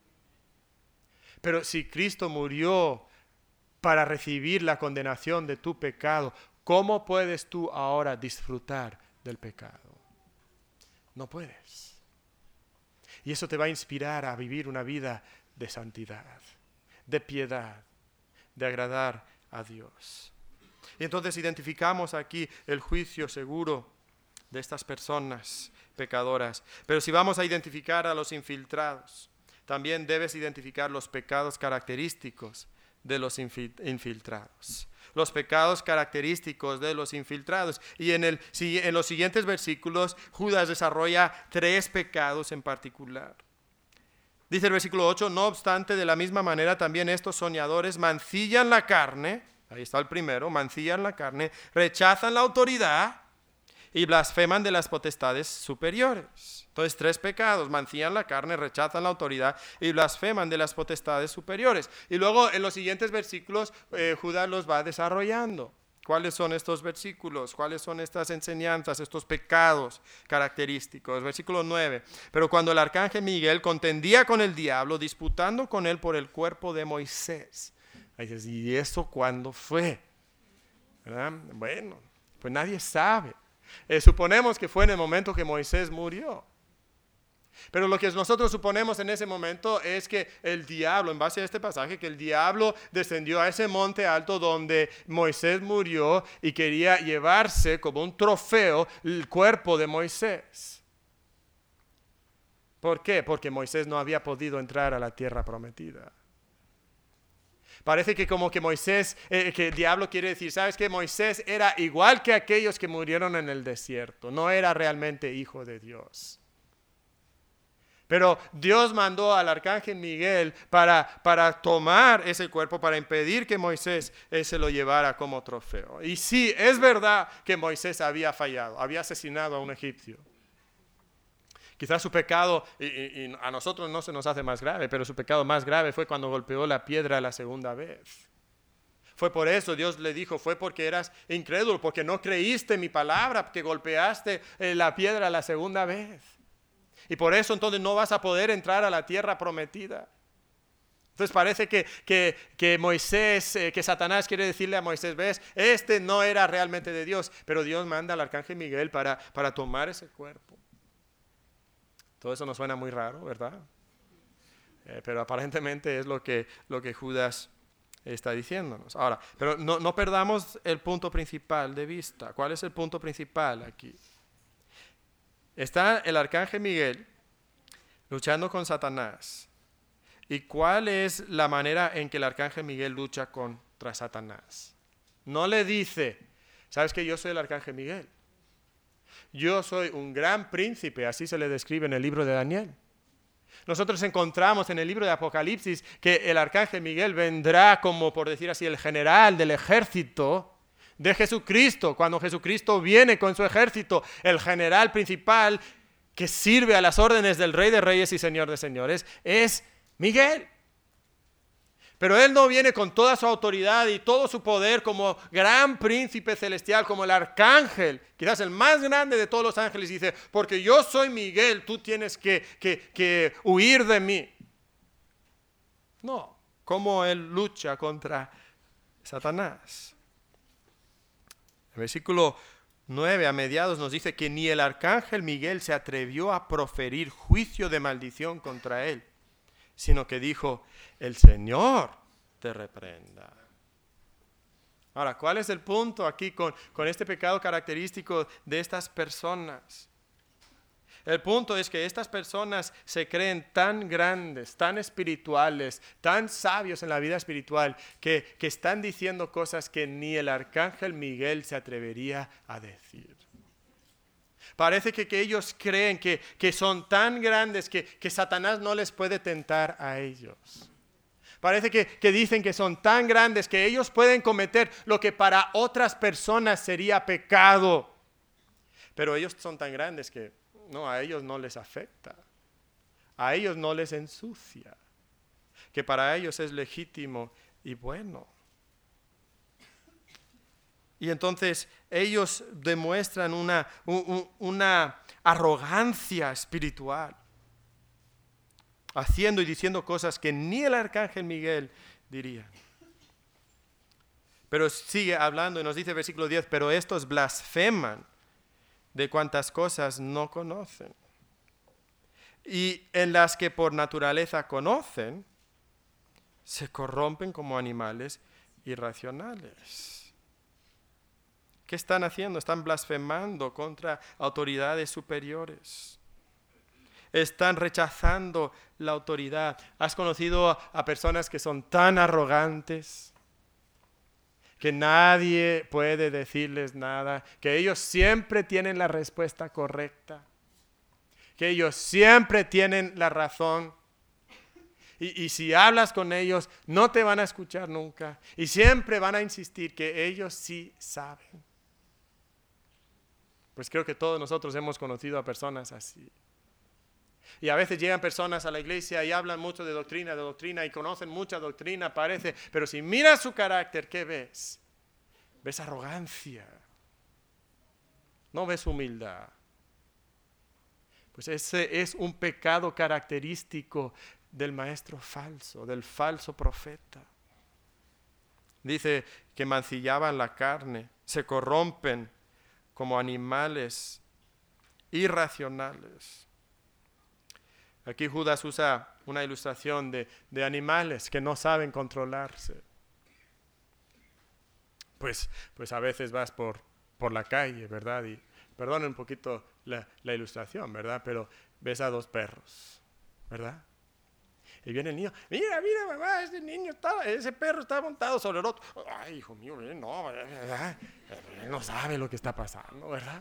Pero si Cristo murió para recibir la condenación de tu pecado, ¿cómo puedes tú ahora disfrutar del pecado? No puedes. Y eso te va a inspirar a vivir una vida de santidad, de piedad, de agradar a Dios. Y entonces identificamos aquí el juicio seguro de estas personas pecadoras. Pero si vamos a identificar a los infiltrados, también debes identificar los pecados característicos de los infiltrados. Los pecados característicos de los infiltrados. Y en los siguientes versículos, Judas desarrolla 3 pecados en particular. Dice el versículo 8, no obstante, de la misma manera también estos soñadores mancillan la carne, ahí está el primero, mancillan la carne, rechazan la autoridad y blasfeman de las potestades superiores. Entonces 3 pecados: mancillan la carne, rechazan la autoridad y blasfeman de las potestades superiores. Y luego en los siguientes versículos Judas los va desarrollando. ¿Cuáles son estos versículos? ¿Cuáles son estas enseñanzas, estos pecados característicos? Versículo 9. Pero cuando el arcángel Miguel contendía con el diablo, disputando con él por el cuerpo de Moisés. Ahí dices, ¿y eso cuándo fue? ¿Verdad? Bueno, pues nadie sabe. Suponemos que fue en el momento que Moisés murió. Pero lo que nosotros suponemos en ese momento es que el diablo, en base a este pasaje, que el diablo descendió a ese monte alto donde Moisés murió y quería llevarse como un trofeo el cuerpo de Moisés. ¿Por qué? Porque Moisés no había podido entrar a la tierra prometida. Parece que como que Moisés, que el diablo quiere decir, ¿sabes qué? Moisés era igual que aquellos que murieron en el desierto, no era realmente hijo de Dios. Pero Dios mandó al arcángel Miguel para tomar ese cuerpo, para impedir que Moisés se lo llevara como trofeo. Y sí, es verdad que Moisés había fallado, había asesinado a un egipcio. Quizás su pecado, y a nosotros no se nos hace más grave, pero su pecado más grave fue cuando golpeó la piedra la segunda vez. Fue por eso Dios le dijo, fue porque eras incrédulo, porque no creíste mi palabra, que golpeaste la piedra la segunda vez. Y por eso entonces no vas a poder entrar a la tierra prometida. Entonces parece que Moisés, que Satanás quiere decirle a Moisés, ves, este no era realmente de Dios, pero Dios manda al arcángel Miguel para tomar ese cuerpo. Todo eso nos suena muy raro, ¿verdad? Pero aparentemente es lo que Judas está diciéndonos. Ahora, pero no perdamos el punto principal de vista. ¿Cuál es el punto principal aquí? Está el arcángel Miguel luchando con Satanás. ¿Y cuál es la manera en que el arcángel Miguel lucha contra Satanás? No le dice, ¿sabes que yo soy el arcángel Miguel? Yo soy un gran príncipe, así se le describe en el libro de Daniel. Nosotros encontramos en el libro de Apocalipsis que el arcángel Miguel vendrá como, por decir así, el general del ejército de Jesucristo. Cuando Jesucristo viene con su ejército, el general principal que sirve a las órdenes del Rey de Reyes y Señor de Señores es Miguel. Pero él no viene con toda su autoridad y todo su poder como gran príncipe celestial, como el arcángel, quizás el más grande de todos los ángeles, y dice, porque yo soy Miguel, tú tienes que huir de mí. No, como él lucha contra Satanás. El versículo 9 a mediados nos dice que ni el arcángel Miguel se atrevió a proferir juicio de maldición contra él, sino que dijo, el Señor te reprenda. Ahora, ¿cuál es el punto aquí con este pecado característico de estas personas? El punto es que estas personas se creen tan grandes, tan espirituales, tan sabios en la vida espiritual, que están diciendo cosas que ni el arcángel Miguel se atrevería a decir. Parece que ellos creen que son tan grandes que Satanás no les puede tentar a ellos. Parece que dicen que son tan grandes que ellos pueden cometer lo que para otras personas sería pecado. Pero ellos son tan grandes que no, a ellos no les afecta. A ellos no les ensucia. Que para ellos es legítimo y bueno. Y entonces ellos demuestran una arrogancia espiritual, haciendo y diciendo cosas que ni el arcángel Miguel diría. Pero sigue hablando y nos dice el versículo 10, pero estos blasfeman de cuantas cosas no conocen. y en las que por naturaleza conocen, se corrompen como animales irracionales. ¿Qué están haciendo? Están blasfemando contra autoridades superiores. Están rechazando la autoridad. ¿Has conocido a personas que son tan arrogantes que nadie puede decirles nada, que ellos siempre tienen la respuesta correcta, que ellos siempre tienen la razón? Y si hablas con ellos, no te van a escuchar nunca. Y siempre van a insistir que ellos sí saben. Pues creo que todos nosotros hemos conocido a personas así. Y a veces llegan personas a la iglesia y hablan mucho de doctrina, y conocen mucha doctrina, parece. Pero si miras su carácter, ¿qué ves? Ves arrogancia. No ves humildad. Pues ese es un pecado característico del maestro falso, del falso profeta. Dice que mancillaban la carne, se corrompen como animales irracionales. Aquí Judas usa una ilustración de animales que no saben controlarse. Pues a veces vas por la calle, ¿verdad? Y perdone un poquito la ilustración, ¿verdad? Pero ves a dos perros, ¿verdad? Y viene el niño, mira, mamá, ese perro está montado sobre el otro. Ay, hijo mío, no, ¿verdad? Él no sabe lo que está pasando, ¿verdad?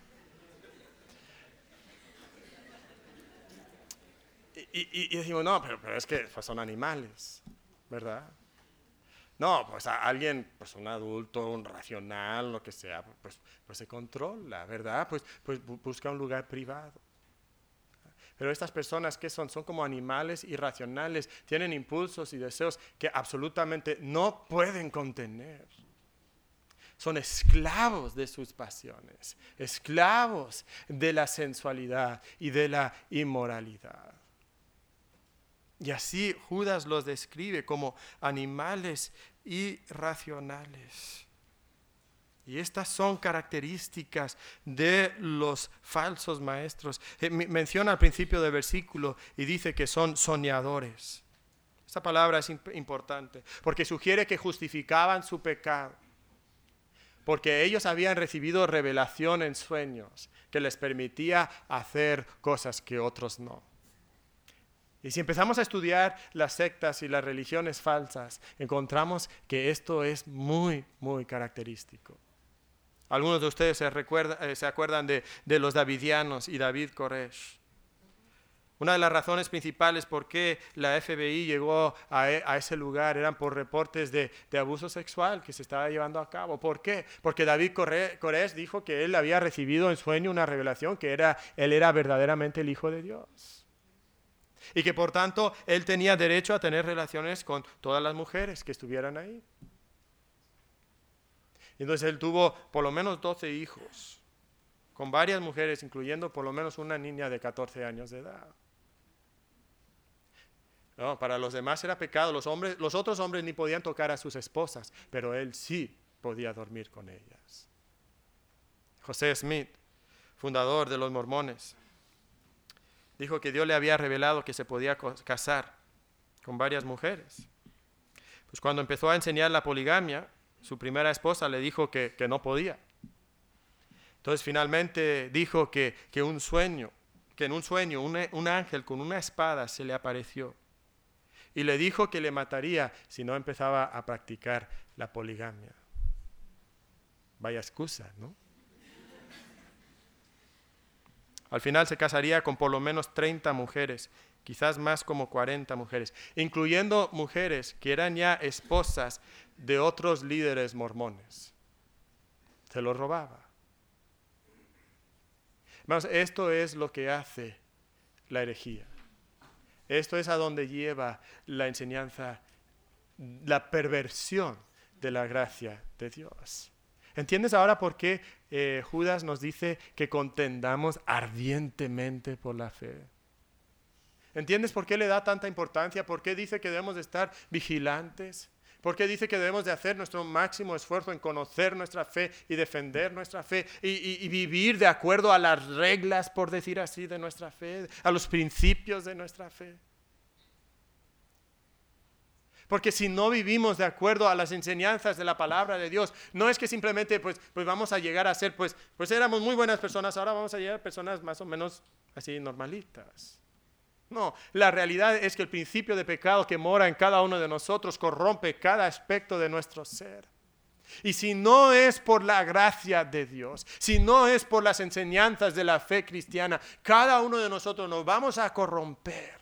Y decimos, no, pero es que pues son animales, ¿verdad? No, pues a alguien, pues un adulto, un racional, lo que sea, pues se controla, ¿verdad? Pues busca un lugar privado. Pero estas personas, ¿qué son? Son como animales irracionales, tienen impulsos y deseos que absolutamente no pueden contener. Son esclavos de sus pasiones, esclavos de la sensualidad y de la inmoralidad. Y así Judas los describe como animales irracionales. Y estas son características de los falsos maestros. Menciona al principio del versículo y dice que son soñadores. Esta palabra es importante porque sugiere que justificaban su pecado. Porque ellos habían recibido revelación en sueños que les permitía hacer cosas que otros no. Y si empezamos a estudiar las sectas y las religiones falsas, encontramos que esto es muy, muy característico. Algunos de ustedes se acuerdan de los davidianos y David Koresh. Una de las razones principales por qué la FBI llegó a ese lugar eran por reportes de abuso sexual que se estaba llevando a cabo. ¿Por qué? Porque David Koresh dijo que él había recibido en sueño una revelación que él era verdaderamente el Hijo de Dios. Y que por tanto él tenía derecho a tener relaciones con todas las mujeres que estuvieran ahí. Entonces él tuvo por lo menos 12 hijos, con varias mujeres, incluyendo por lo menos una niña de 14 años de edad. No, para los demás era pecado, los otros hombres ni podían tocar a sus esposas, pero él sí podía dormir con ellas. José Smith, fundador de los mormones, dijo que Dios le había revelado que se podía casar con varias mujeres. Pues cuando empezó a enseñar la poligamia, su primera esposa le dijo que no podía. Entonces finalmente dijo que en un sueño un ángel con una espada se le apareció y le dijo que le mataría si no empezaba a practicar la poligamia. Vaya excusa, ¿no? Al final se casaría con por lo menos 30 mujeres, quizás más como 40 mujeres, incluyendo mujeres que eran ya esposas de otros líderes mormones. Se los robaba. Hermanos, esto es lo que hace la herejía. Esto es a donde lleva la enseñanza, la perversión de la gracia de Dios. ¿Entiendes ahora por qué Judas nos dice que contendamos ardientemente por la fe? ¿Entiendes por qué le da tanta importancia? ¿Por qué dice que debemos de estar vigilantes? Porque dice que debemos de hacer nuestro máximo esfuerzo en conocer nuestra fe y defender nuestra fe y vivir de acuerdo a las reglas, por decir así, de nuestra fe, a los principios de nuestra fe. Porque si no vivimos de acuerdo a las enseñanzas de la palabra de Dios, no es que simplemente pues vamos a llegar a ser, pues éramos muy buenas personas, ahora vamos a llegar a personas más o menos así normalitas. No, la realidad es que el principio de pecado que mora en cada uno de nosotros corrompe cada aspecto de nuestro ser. Y si no es por la gracia de Dios, si no es por las enseñanzas de la fe cristiana, cada uno de nosotros nos vamos a corromper.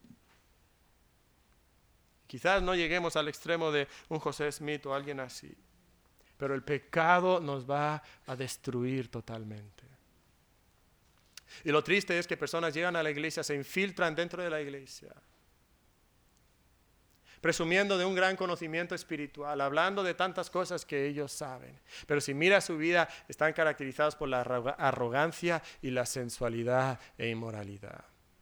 Quizás no lleguemos al extremo de un José Smith o alguien así, pero el pecado nos va a destruir totalmente. Y lo triste es que personas llegan a la iglesia, se infiltran dentro de la iglesia, presumiendo de un gran conocimiento espiritual, hablando de tantas cosas que ellos saben. Pero si miras su vida, están caracterizados por la arrogancia y la sensualidad e inmoralidad.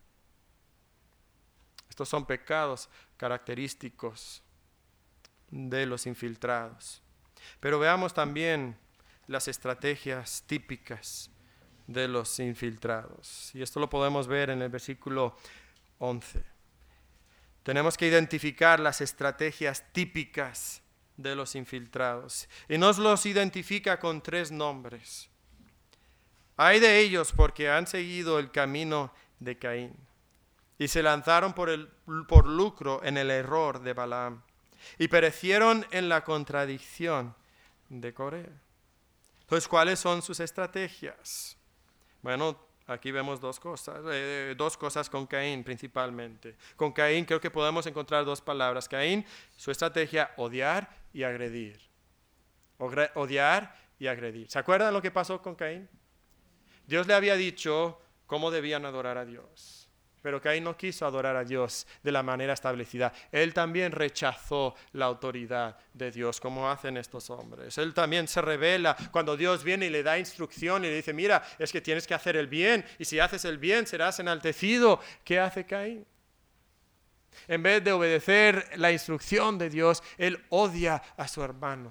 Estos son pecados característicos de los infiltrados. Pero veamos también las estrategias típicas de los infiltrados. Y esto lo podemos ver en el versículo 11. Tenemos que identificar las estrategias típicas de los infiltrados. Y nos los identifica con 3 nombres. Hay de ellos porque han seguido el camino de Caín y se lanzaron por lucro en el error de Balaam y perecieron en la contradicción de Coré. Entonces, ¿cuáles son sus estrategias? Bueno, aquí vemos dos cosas con Caín principalmente. Con Caín creo que podemos encontrar 2 palabras. Caín, su estrategia, odiar y agredir. Odiar y agredir. ¿Se acuerdan lo que pasó con Caín? Dios le había dicho cómo debían adorar a Dios. Pero Caín no quiso adorar a Dios de la manera establecida. Él también rechazó la autoridad de Dios, como hacen estos hombres. Él también se rebela cuando Dios viene y le da instrucción y le dice, mira, es que tienes que hacer el bien, y si haces el bien serás enaltecido. ¿Qué hace Caín? En vez de obedecer la instrucción de Dios, él odia a su hermano.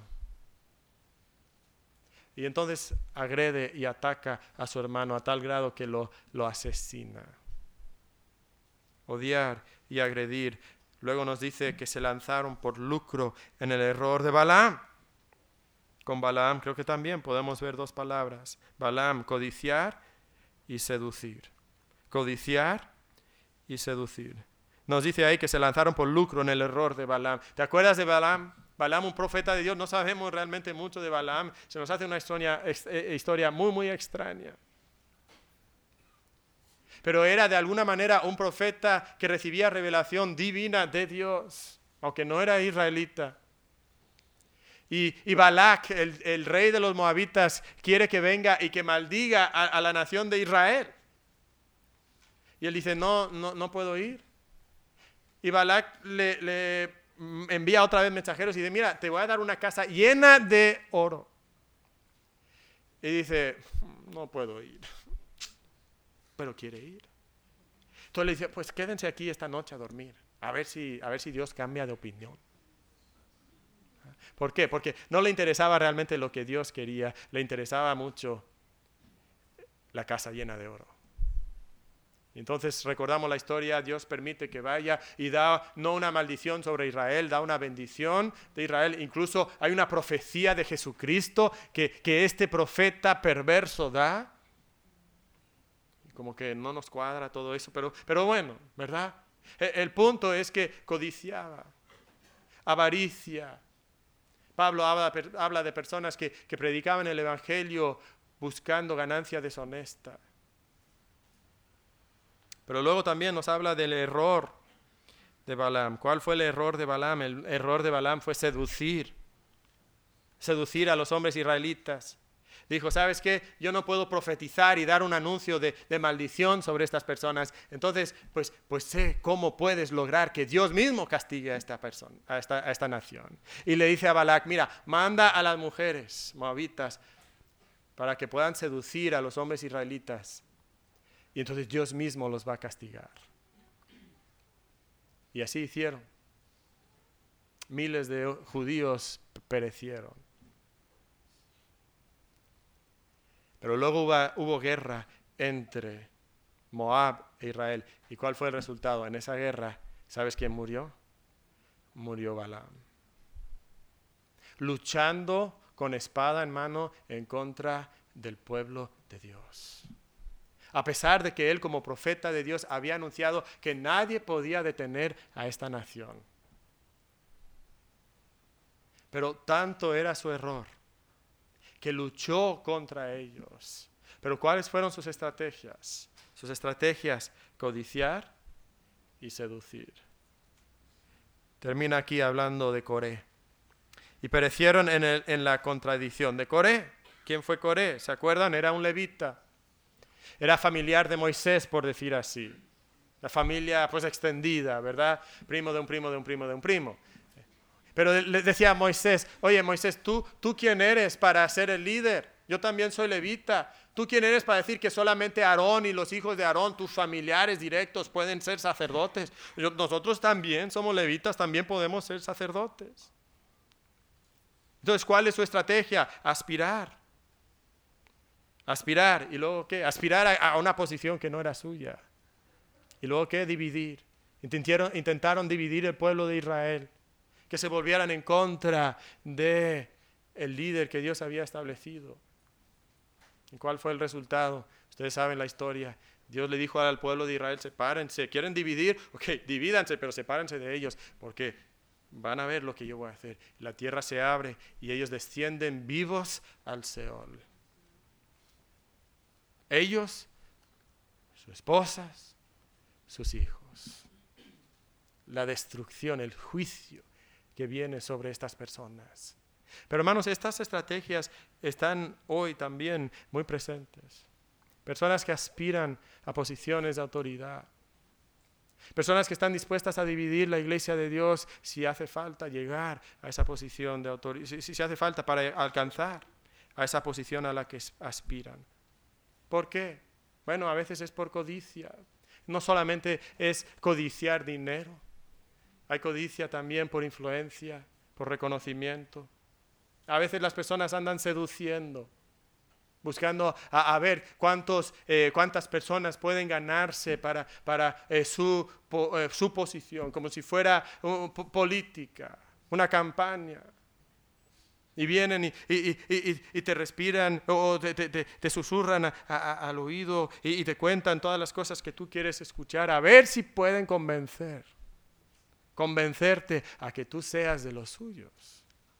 Y entonces agrede y ataca a su hermano a tal grado que lo asesina. Odiar y agredir. Luego nos dice que se lanzaron por lucro en el error de Balaam. Con Balaam creo que también podemos ver 2 palabras. Balaam, codiciar y seducir. Codiciar y seducir. Nos dice ahí que se lanzaron por lucro en el error de Balaam. ¿Te acuerdas de Balaam? Balaam, un profeta de Dios. No sabemos realmente mucho de Balaam. Se nos hace una historia muy, muy extraña. Pero era de alguna manera un profeta que recibía revelación divina de Dios, aunque no era israelita. Y Balac, el rey de los moabitas, quiere que venga y que maldiga a la nación de Israel. Y él dice, no puedo ir. Y Balac le envía otra vez mensajeros y dice, mira, te voy a dar una casa llena de oro. Y dice, no puedo ir. Pero quiere ir. Entonces le dice, pues quédense aquí esta noche a dormir, a ver si Dios cambia de opinión. ¿Por qué? Porque no le interesaba realmente lo que Dios quería, le interesaba mucho la casa llena de oro. Y entonces recordamos la historia, Dios permite que vaya y da no una maldición sobre Israel, da una bendición de Israel. Incluso hay una profecía de Jesucristo que este profeta perverso da. Como que no nos cuadra todo eso, pero bueno, ¿verdad? El punto es que codiciaba, avaricia. Pablo habla de personas que predicaban el evangelio buscando ganancia deshonesta. Pero luego también nos habla del error de Balaam. ¿Cuál fue el error de Balaam? El error de Balaam fue seducir a los hombres israelitas. Dijo, ¿sabes qué? Yo no puedo profetizar y dar un anuncio de maldición sobre estas personas. Entonces, pues sé cómo puedes lograr que Dios mismo castigue a esta persona, a esta nación. Y le dice a Balac, mira, manda a las mujeres moabitas para que puedan seducir a los hombres israelitas. Y entonces Dios mismo los va a castigar. Y así hicieron. Miles de judíos perecieron. Pero luego hubo guerra entre Moab e Israel. ¿Y cuál fue el resultado? En esa guerra, ¿sabes quién murió? Murió Balaam. Luchando con espada en mano en contra del pueblo de Dios. A pesar de que él como profeta de Dios había anunciado que nadie podía detener a esta nación. Pero tanto era su error que luchó contra ellos. Pero ¿cuáles fueron sus estrategias? Sus estrategias: codiciar y seducir. Termina aquí hablando de Coré. Y perecieron en la contradicción de Coré. ¿Quién fue Coré? ¿Se acuerdan? Era un levita. Era familiar de Moisés, por decir así. La familia pues extendida, ¿verdad? Primo de un primo de un primo de un primo. Pero le decía a Moisés: oye Moisés, ¿tú quién eres para ser el líder? Yo también soy levita. ¿Tú quién eres para decir que solamente Aarón y los hijos de Aarón, tus familiares directos, pueden ser sacerdotes? Nosotros también somos levitas, también podemos ser sacerdotes. Entonces, ¿cuál es su estrategia? Aspirar. Aspirar. ¿Y luego qué? Aspirar a una posición que no era suya. ¿Y luego qué? Dividir. Intentaron dividir el pueblo de Israel. Que se volvieran en contra del líder que Dios había establecido. ¿Y cuál fue el resultado? Ustedes saben la historia. Dios le dijo al pueblo de Israel: sepárense. ¿Quieren dividir? Ok, divídanse, pero sepárense de ellos, porque van a ver lo que yo voy a hacer. La tierra se abre y ellos descienden vivos al Seol. Ellos, sus esposas, sus hijos. La destrucción, el juicio que viene sobre estas personas. Pero hermanos, estas estrategias están hoy también muy presentes. Personas que aspiran a posiciones de autoridad. Personas que están dispuestas a dividir la iglesia de Dios si hace falta llegar a esa posición de autoridad, si hace falta para alcanzar a esa posición a la que aspiran. ¿Por qué? Bueno, a veces es por codicia. No solamente es codiciar dinero. Hay codicia también por influencia, por reconocimiento. A veces las personas andan seduciendo, buscando a ver cuántas personas pueden ganarse para su posición, como si fuera política, una campaña. Y vienen y te respiran o te susurran al oído y te cuentan todas las cosas que tú quieres escuchar, a ver si pueden convencerte a que tú seas de los suyos.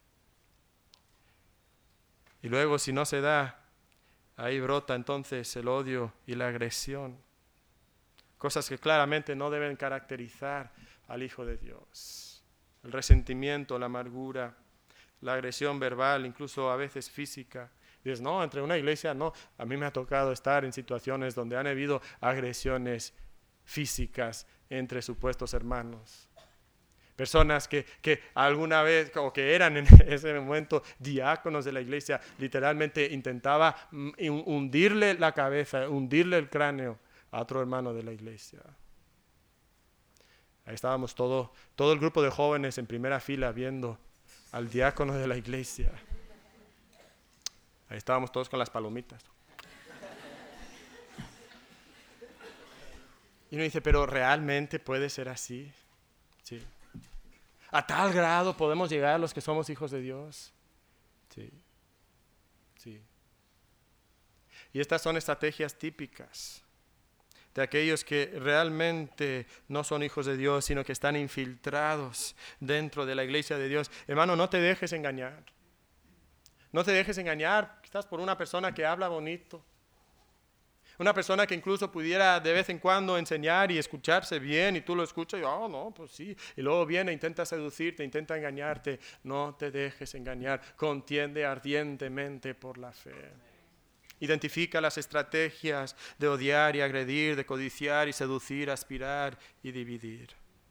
Y luego, si no se da, ahí brota entonces el odio y la agresión. Cosas que claramente no deben caracterizar al Hijo de Dios. El resentimiento, la amargura, la agresión verbal, incluso a veces física. Dices, no, entre una iglesia no. A mí me ha tocado estar en situaciones donde han habido agresiones físicas entre supuestos hermanos. Personas que alguna vez, o que eran en ese momento diáconos de la iglesia, literalmente intentaba hundirle la cabeza, hundirle el cráneo a otro hermano de la iglesia. Ahí estábamos todo el grupo de jóvenes en primera fila viendo al diácono de la iglesia. Ahí estábamos todos con las palomitas. Y uno dice, pero ¿realmente puede ser así? Sí. ¿A tal grado podemos llegar los que somos hijos de Dios? Sí. Sí. Y estas son estrategias típicas de aquellos que realmente no son hijos de Dios, sino que están infiltrados dentro de la iglesia de Dios. Hermano, no te dejes engañar. No te dejes engañar quizás por una persona que habla bonito. Una persona que incluso pudiera de vez en cuando enseñar y escucharse bien y tú lo escuchas y no, pues sí. Y luego viene, intenta seducirte, intenta engañarte. No te dejes engañar. Contiende ardientemente por la fe. Identifica las estrategias de odiar y agredir, de codiciar y seducir, aspirar y dividir.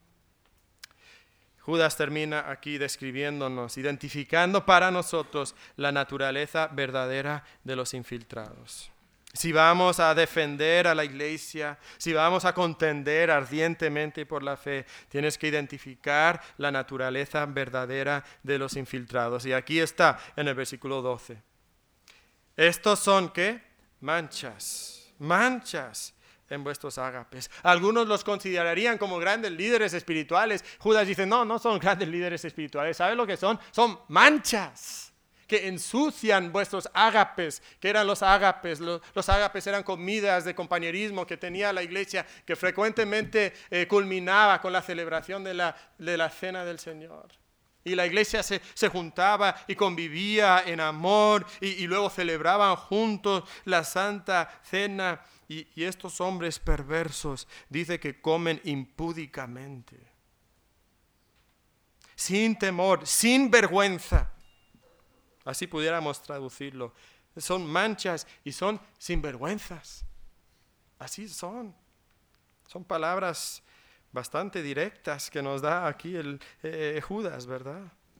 Judas termina aquí describiéndonos, identificando para nosotros la naturaleza verdadera de los infiltrados. Si vamos a defender a la iglesia, si vamos a contender ardientemente por la fe, tienes que identificar la naturaleza verdadera de los infiltrados. Y aquí está en el versículo 12. Estos son, ¿qué? Manchas en vuestros ágapes. Algunos los considerarían como grandes líderes espirituales. Judas dice, no son grandes líderes espirituales. ¿Saben lo que son? Son manchas que ensucian vuestros ágapes. ¿Qué eran los ágapes? Los ágapes eran comidas de compañerismo que tenía la iglesia, que frecuentemente culminaba con la celebración de la cena del Señor. Y la iglesia se juntaba y convivía en amor y luego celebraban juntos la Santa Cena. Y estos hombres perversos dice que comen impúdicamente, sin temor, sin vergüenza. Así pudiéramos traducirlo. Son manchas y son sinvergüenzas. Así son. Son palabras bastante directas que nos da aquí Judas, ¿verdad?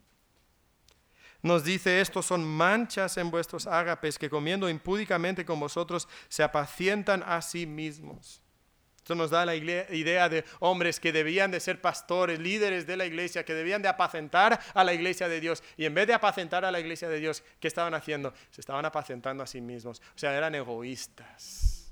Nos dice, estos son manchas en vuestros ágapes que comiendo impúdicamente con vosotros se apacientan a sí mismos. Esto nos da la idea de hombres que debían de ser pastores, líderes de la iglesia, que debían de apacentar a la iglesia de Dios. Y en vez de apacentar a la iglesia de Dios, ¿qué estaban haciendo? Se estaban apacentando a sí mismos. O sea, eran egoístas,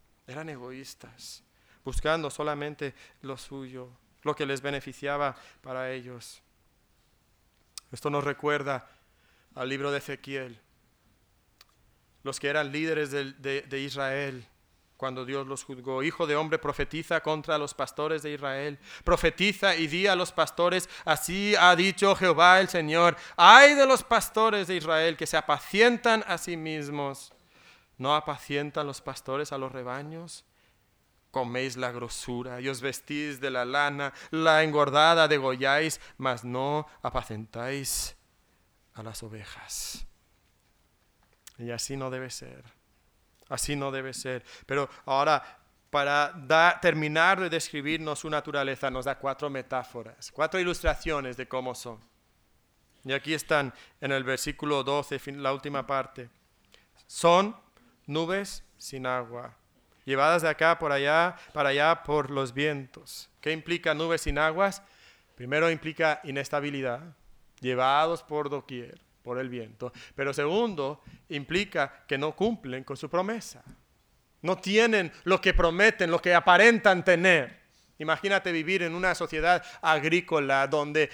buscando solamente lo suyo, lo que les beneficiaba para ellos. Esto nos recuerda al libro de Ezequiel, los que eran líderes de Israel, cuando Dios los juzgó. Hijo de hombre, profetiza contra los pastores de Israel. Profetiza y di a los pastores, así ha dicho Jehová el Señor. Ay de los pastores de Israel que se apacientan a sí mismos. ¿No apacientan los pastores a los rebaños? Coméis la grosura y os vestís de la lana, la engordada degolláis, mas no apacentáis a las ovejas. Y así no debe ser. Así no debe ser. Pero ahora, para terminar de describirnos su naturaleza, nos da 4 metáforas, 4 ilustraciones de cómo son. Y aquí están en el versículo 12, la última parte. Son nubes sin agua, llevadas de acá para allá por los vientos. ¿Qué implica nubes sin aguas? Primero implica inestabilidad, llevados por doquier, por el viento. Pero segundo, implica que no cumplen con su promesa. No tienen lo que prometen, lo que aparentan tener. Imagínate vivir en una sociedad agrícola donde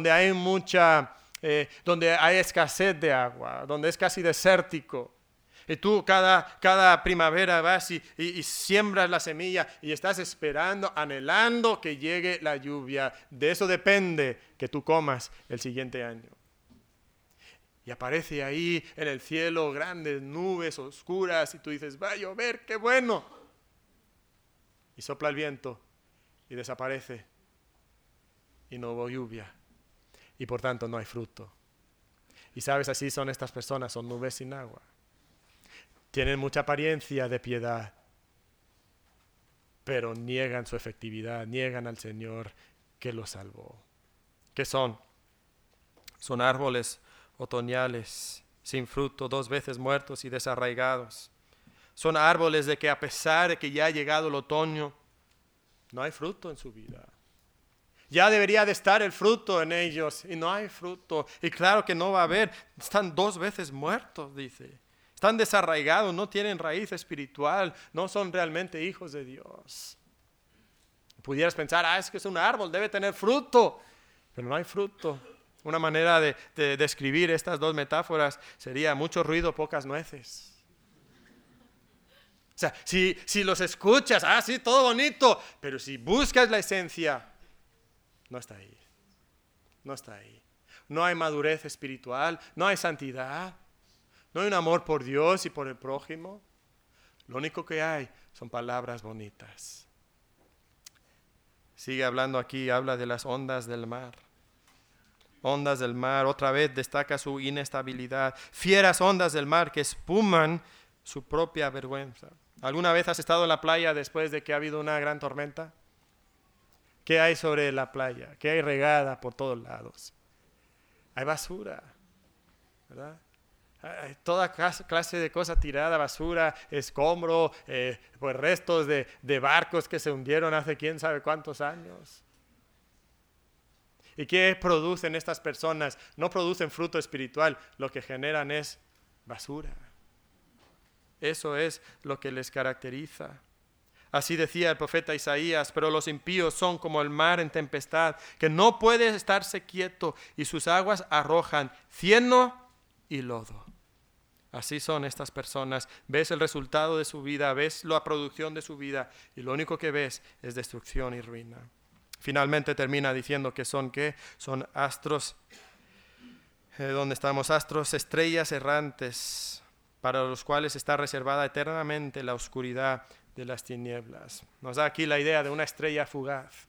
hay escasez de agua, donde es casi desértico. Y tú cada primavera vas y siembras la semilla y estás esperando, anhelando que llegue la lluvia. De eso depende que tú comas el siguiente año. Y aparece ahí en el cielo grandes nubes oscuras y tú dices, va a llover, qué bueno. Y sopla el viento y desaparece y no hubo lluvia y por tanto no hay fruto. Y sabes, así son estas personas, son nubes sin agua. Tienen mucha apariencia de piedad, pero niegan su efectividad, niegan al Señor que los salvó. ¿Qué son? Son árboles otoñales, sin fruto, 2 veces muertos y desarraigados. Son árboles de que a pesar de que ya ha llegado el otoño, no hay fruto en su vida. Ya debería de estar el fruto en ellos y no hay fruto. Y claro que no va a haber, están 2 veces muertos, dice. Están desarraigados, no tienen raíz espiritual, no son realmente hijos de Dios. Pudieras pensar, es que es un árbol, debe tener fruto, pero no hay fruto. Una manera de describir estas 2 metáforas sería mucho ruido, pocas nueces. O sea, si los escuchas, sí, todo bonito, pero si buscas la esencia, no está ahí. No está ahí. No hay madurez espiritual, no hay santidad, no hay un amor por Dios y por el prójimo. Lo único que hay son palabras bonitas. Sigue hablando aquí, habla de las ondas del mar. Ondas del mar, otra vez destaca su inestabilidad. Fieras ondas del mar que espuman su propia vergüenza. ¿Alguna vez has estado en la playa después de que ha habido una gran tormenta? ¿Qué hay sobre la playa? ¿Qué hay regada por todos lados? Hay basura, ¿verdad? Toda clase de cosas tirada, basura, escombro, pues restos de barcos que se hundieron hace quién sabe cuántos años. ¿Y qué producen estas personas? No producen fruto espiritual, lo que generan es basura. Eso es lo que les caracteriza. Así decía el profeta Isaías, pero los impíos son como el mar en tempestad, que no puede estarse quieto y sus aguas arrojan cieno y lodo. Así son estas personas. Ves el resultado de su vida, ves la producción de su vida y lo único que ves es destrucción y ruina. Finalmente termina diciendo que son ¿qué? Son astros, ¿dónde estamos? Astros, estrellas errantes, para los cuales está reservada eternamente la oscuridad de las tinieblas. Nos da aquí la idea de una estrella fugaz.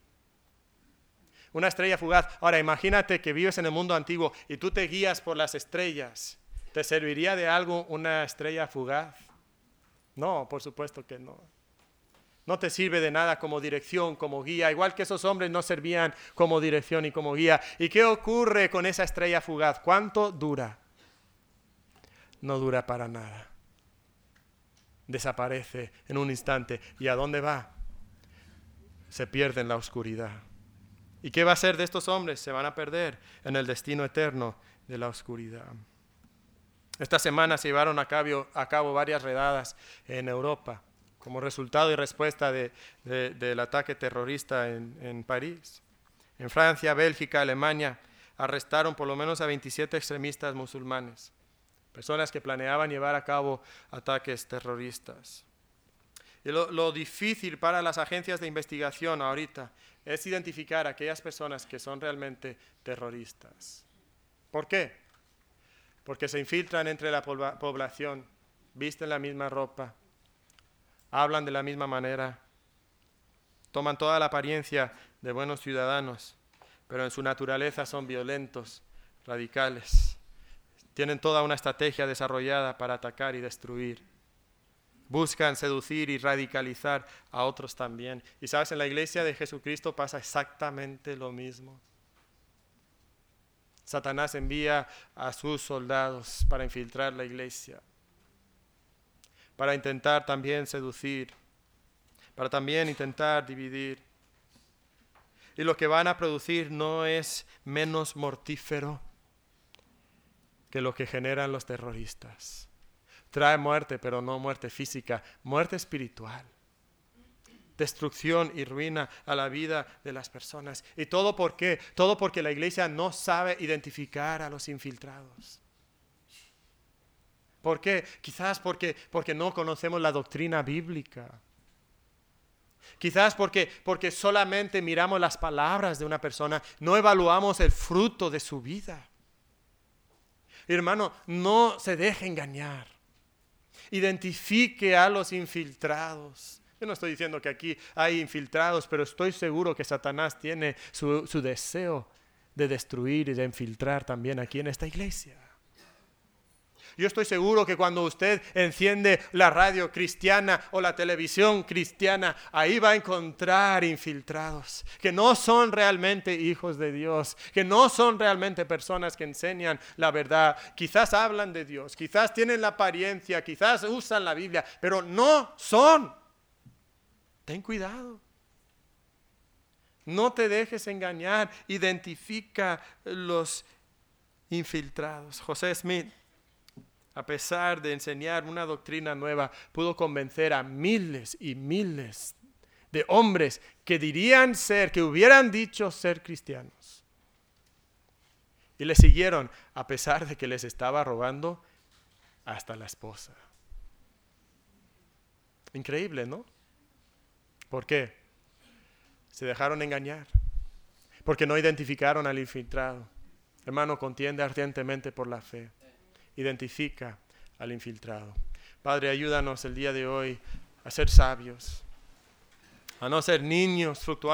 Una estrella fugaz. Ahora imagínate que vives en el mundo antiguo y tú te guías por las estrellas. ¿Te serviría de algo una estrella fugaz? No, por supuesto que no. No te sirve de nada como dirección, como guía, igual que esos hombres no servían como dirección y como guía. ¿Y qué ocurre con esa estrella fugaz? ¿Cuánto dura? No dura para nada. Desaparece en un instante. ¿Y a dónde va? Se pierde en la oscuridad. ¿Y qué va a ser de estos hombres? Se van a perder en el destino eterno de la oscuridad. Esta semana se llevaron a cabo varias redadas en Europa como resultado y respuesta del ataque terrorista en París. En Francia, Bélgica, Alemania arrestaron por lo menos a 27 extremistas musulmanes, personas que planeaban llevar a cabo ataques terroristas. Y lo difícil para las agencias de investigación ahorita es identificar a aquellas personas que son realmente terroristas. ¿Por qué? Porque se infiltran entre la población, visten la misma ropa, hablan de la misma manera, toman toda la apariencia de buenos ciudadanos, pero en su naturaleza son violentos, radicales. Tienen toda una estrategia desarrollada para atacar y destruir. Buscan seducir y radicalizar a otros también. Y sabes, en la iglesia de Jesucristo pasa exactamente lo mismo. Satanás envía a sus soldados para infiltrar la iglesia, para intentar también seducir, para también intentar dividir. Y lo que van a producir no es menos mortífero que lo que generan los terroristas. Trae muerte, pero no muerte física, muerte espiritual. Destrucción y ruina a la vida de las personas. ¿Y todo por qué? Todo porque la iglesia no sabe identificar a los infiltrados. ¿Por qué? Quizás porque no conocemos la doctrina bíblica. Quizás porque solamente miramos las palabras de una persona, no evaluamos el fruto de su vida. Hermano, no se deje engañar. Identifique a los infiltrados. Yo no estoy diciendo que aquí hay infiltrados, pero estoy seguro que Satanás tiene su deseo de destruir y de infiltrar también aquí en esta iglesia. Yo estoy seguro que cuando usted enciende la radio cristiana o la televisión cristiana, ahí va a encontrar infiltrados, que no son realmente hijos de Dios, que no son realmente personas que enseñan la verdad. Quizás hablan de Dios, quizás tienen la apariencia, quizás usan la Biblia, pero no son. Ten cuidado. No te dejes engañar. Identifica los infiltrados. José Smith, a pesar de enseñar una doctrina nueva, pudo convencer a miles y miles de hombres que que hubieran dicho ser cristianos. Y le siguieron a pesar de que les estaba robando hasta la esposa. Increíble, ¿no? ¿Por qué? Se dejaron engañar. Porque no identificaron al infiltrado. Hermano, contiende ardientemente por la fe. Identifica al infiltrado. Padre, ayúdanos el día de hoy a ser sabios, a no ser niños fluctuantes.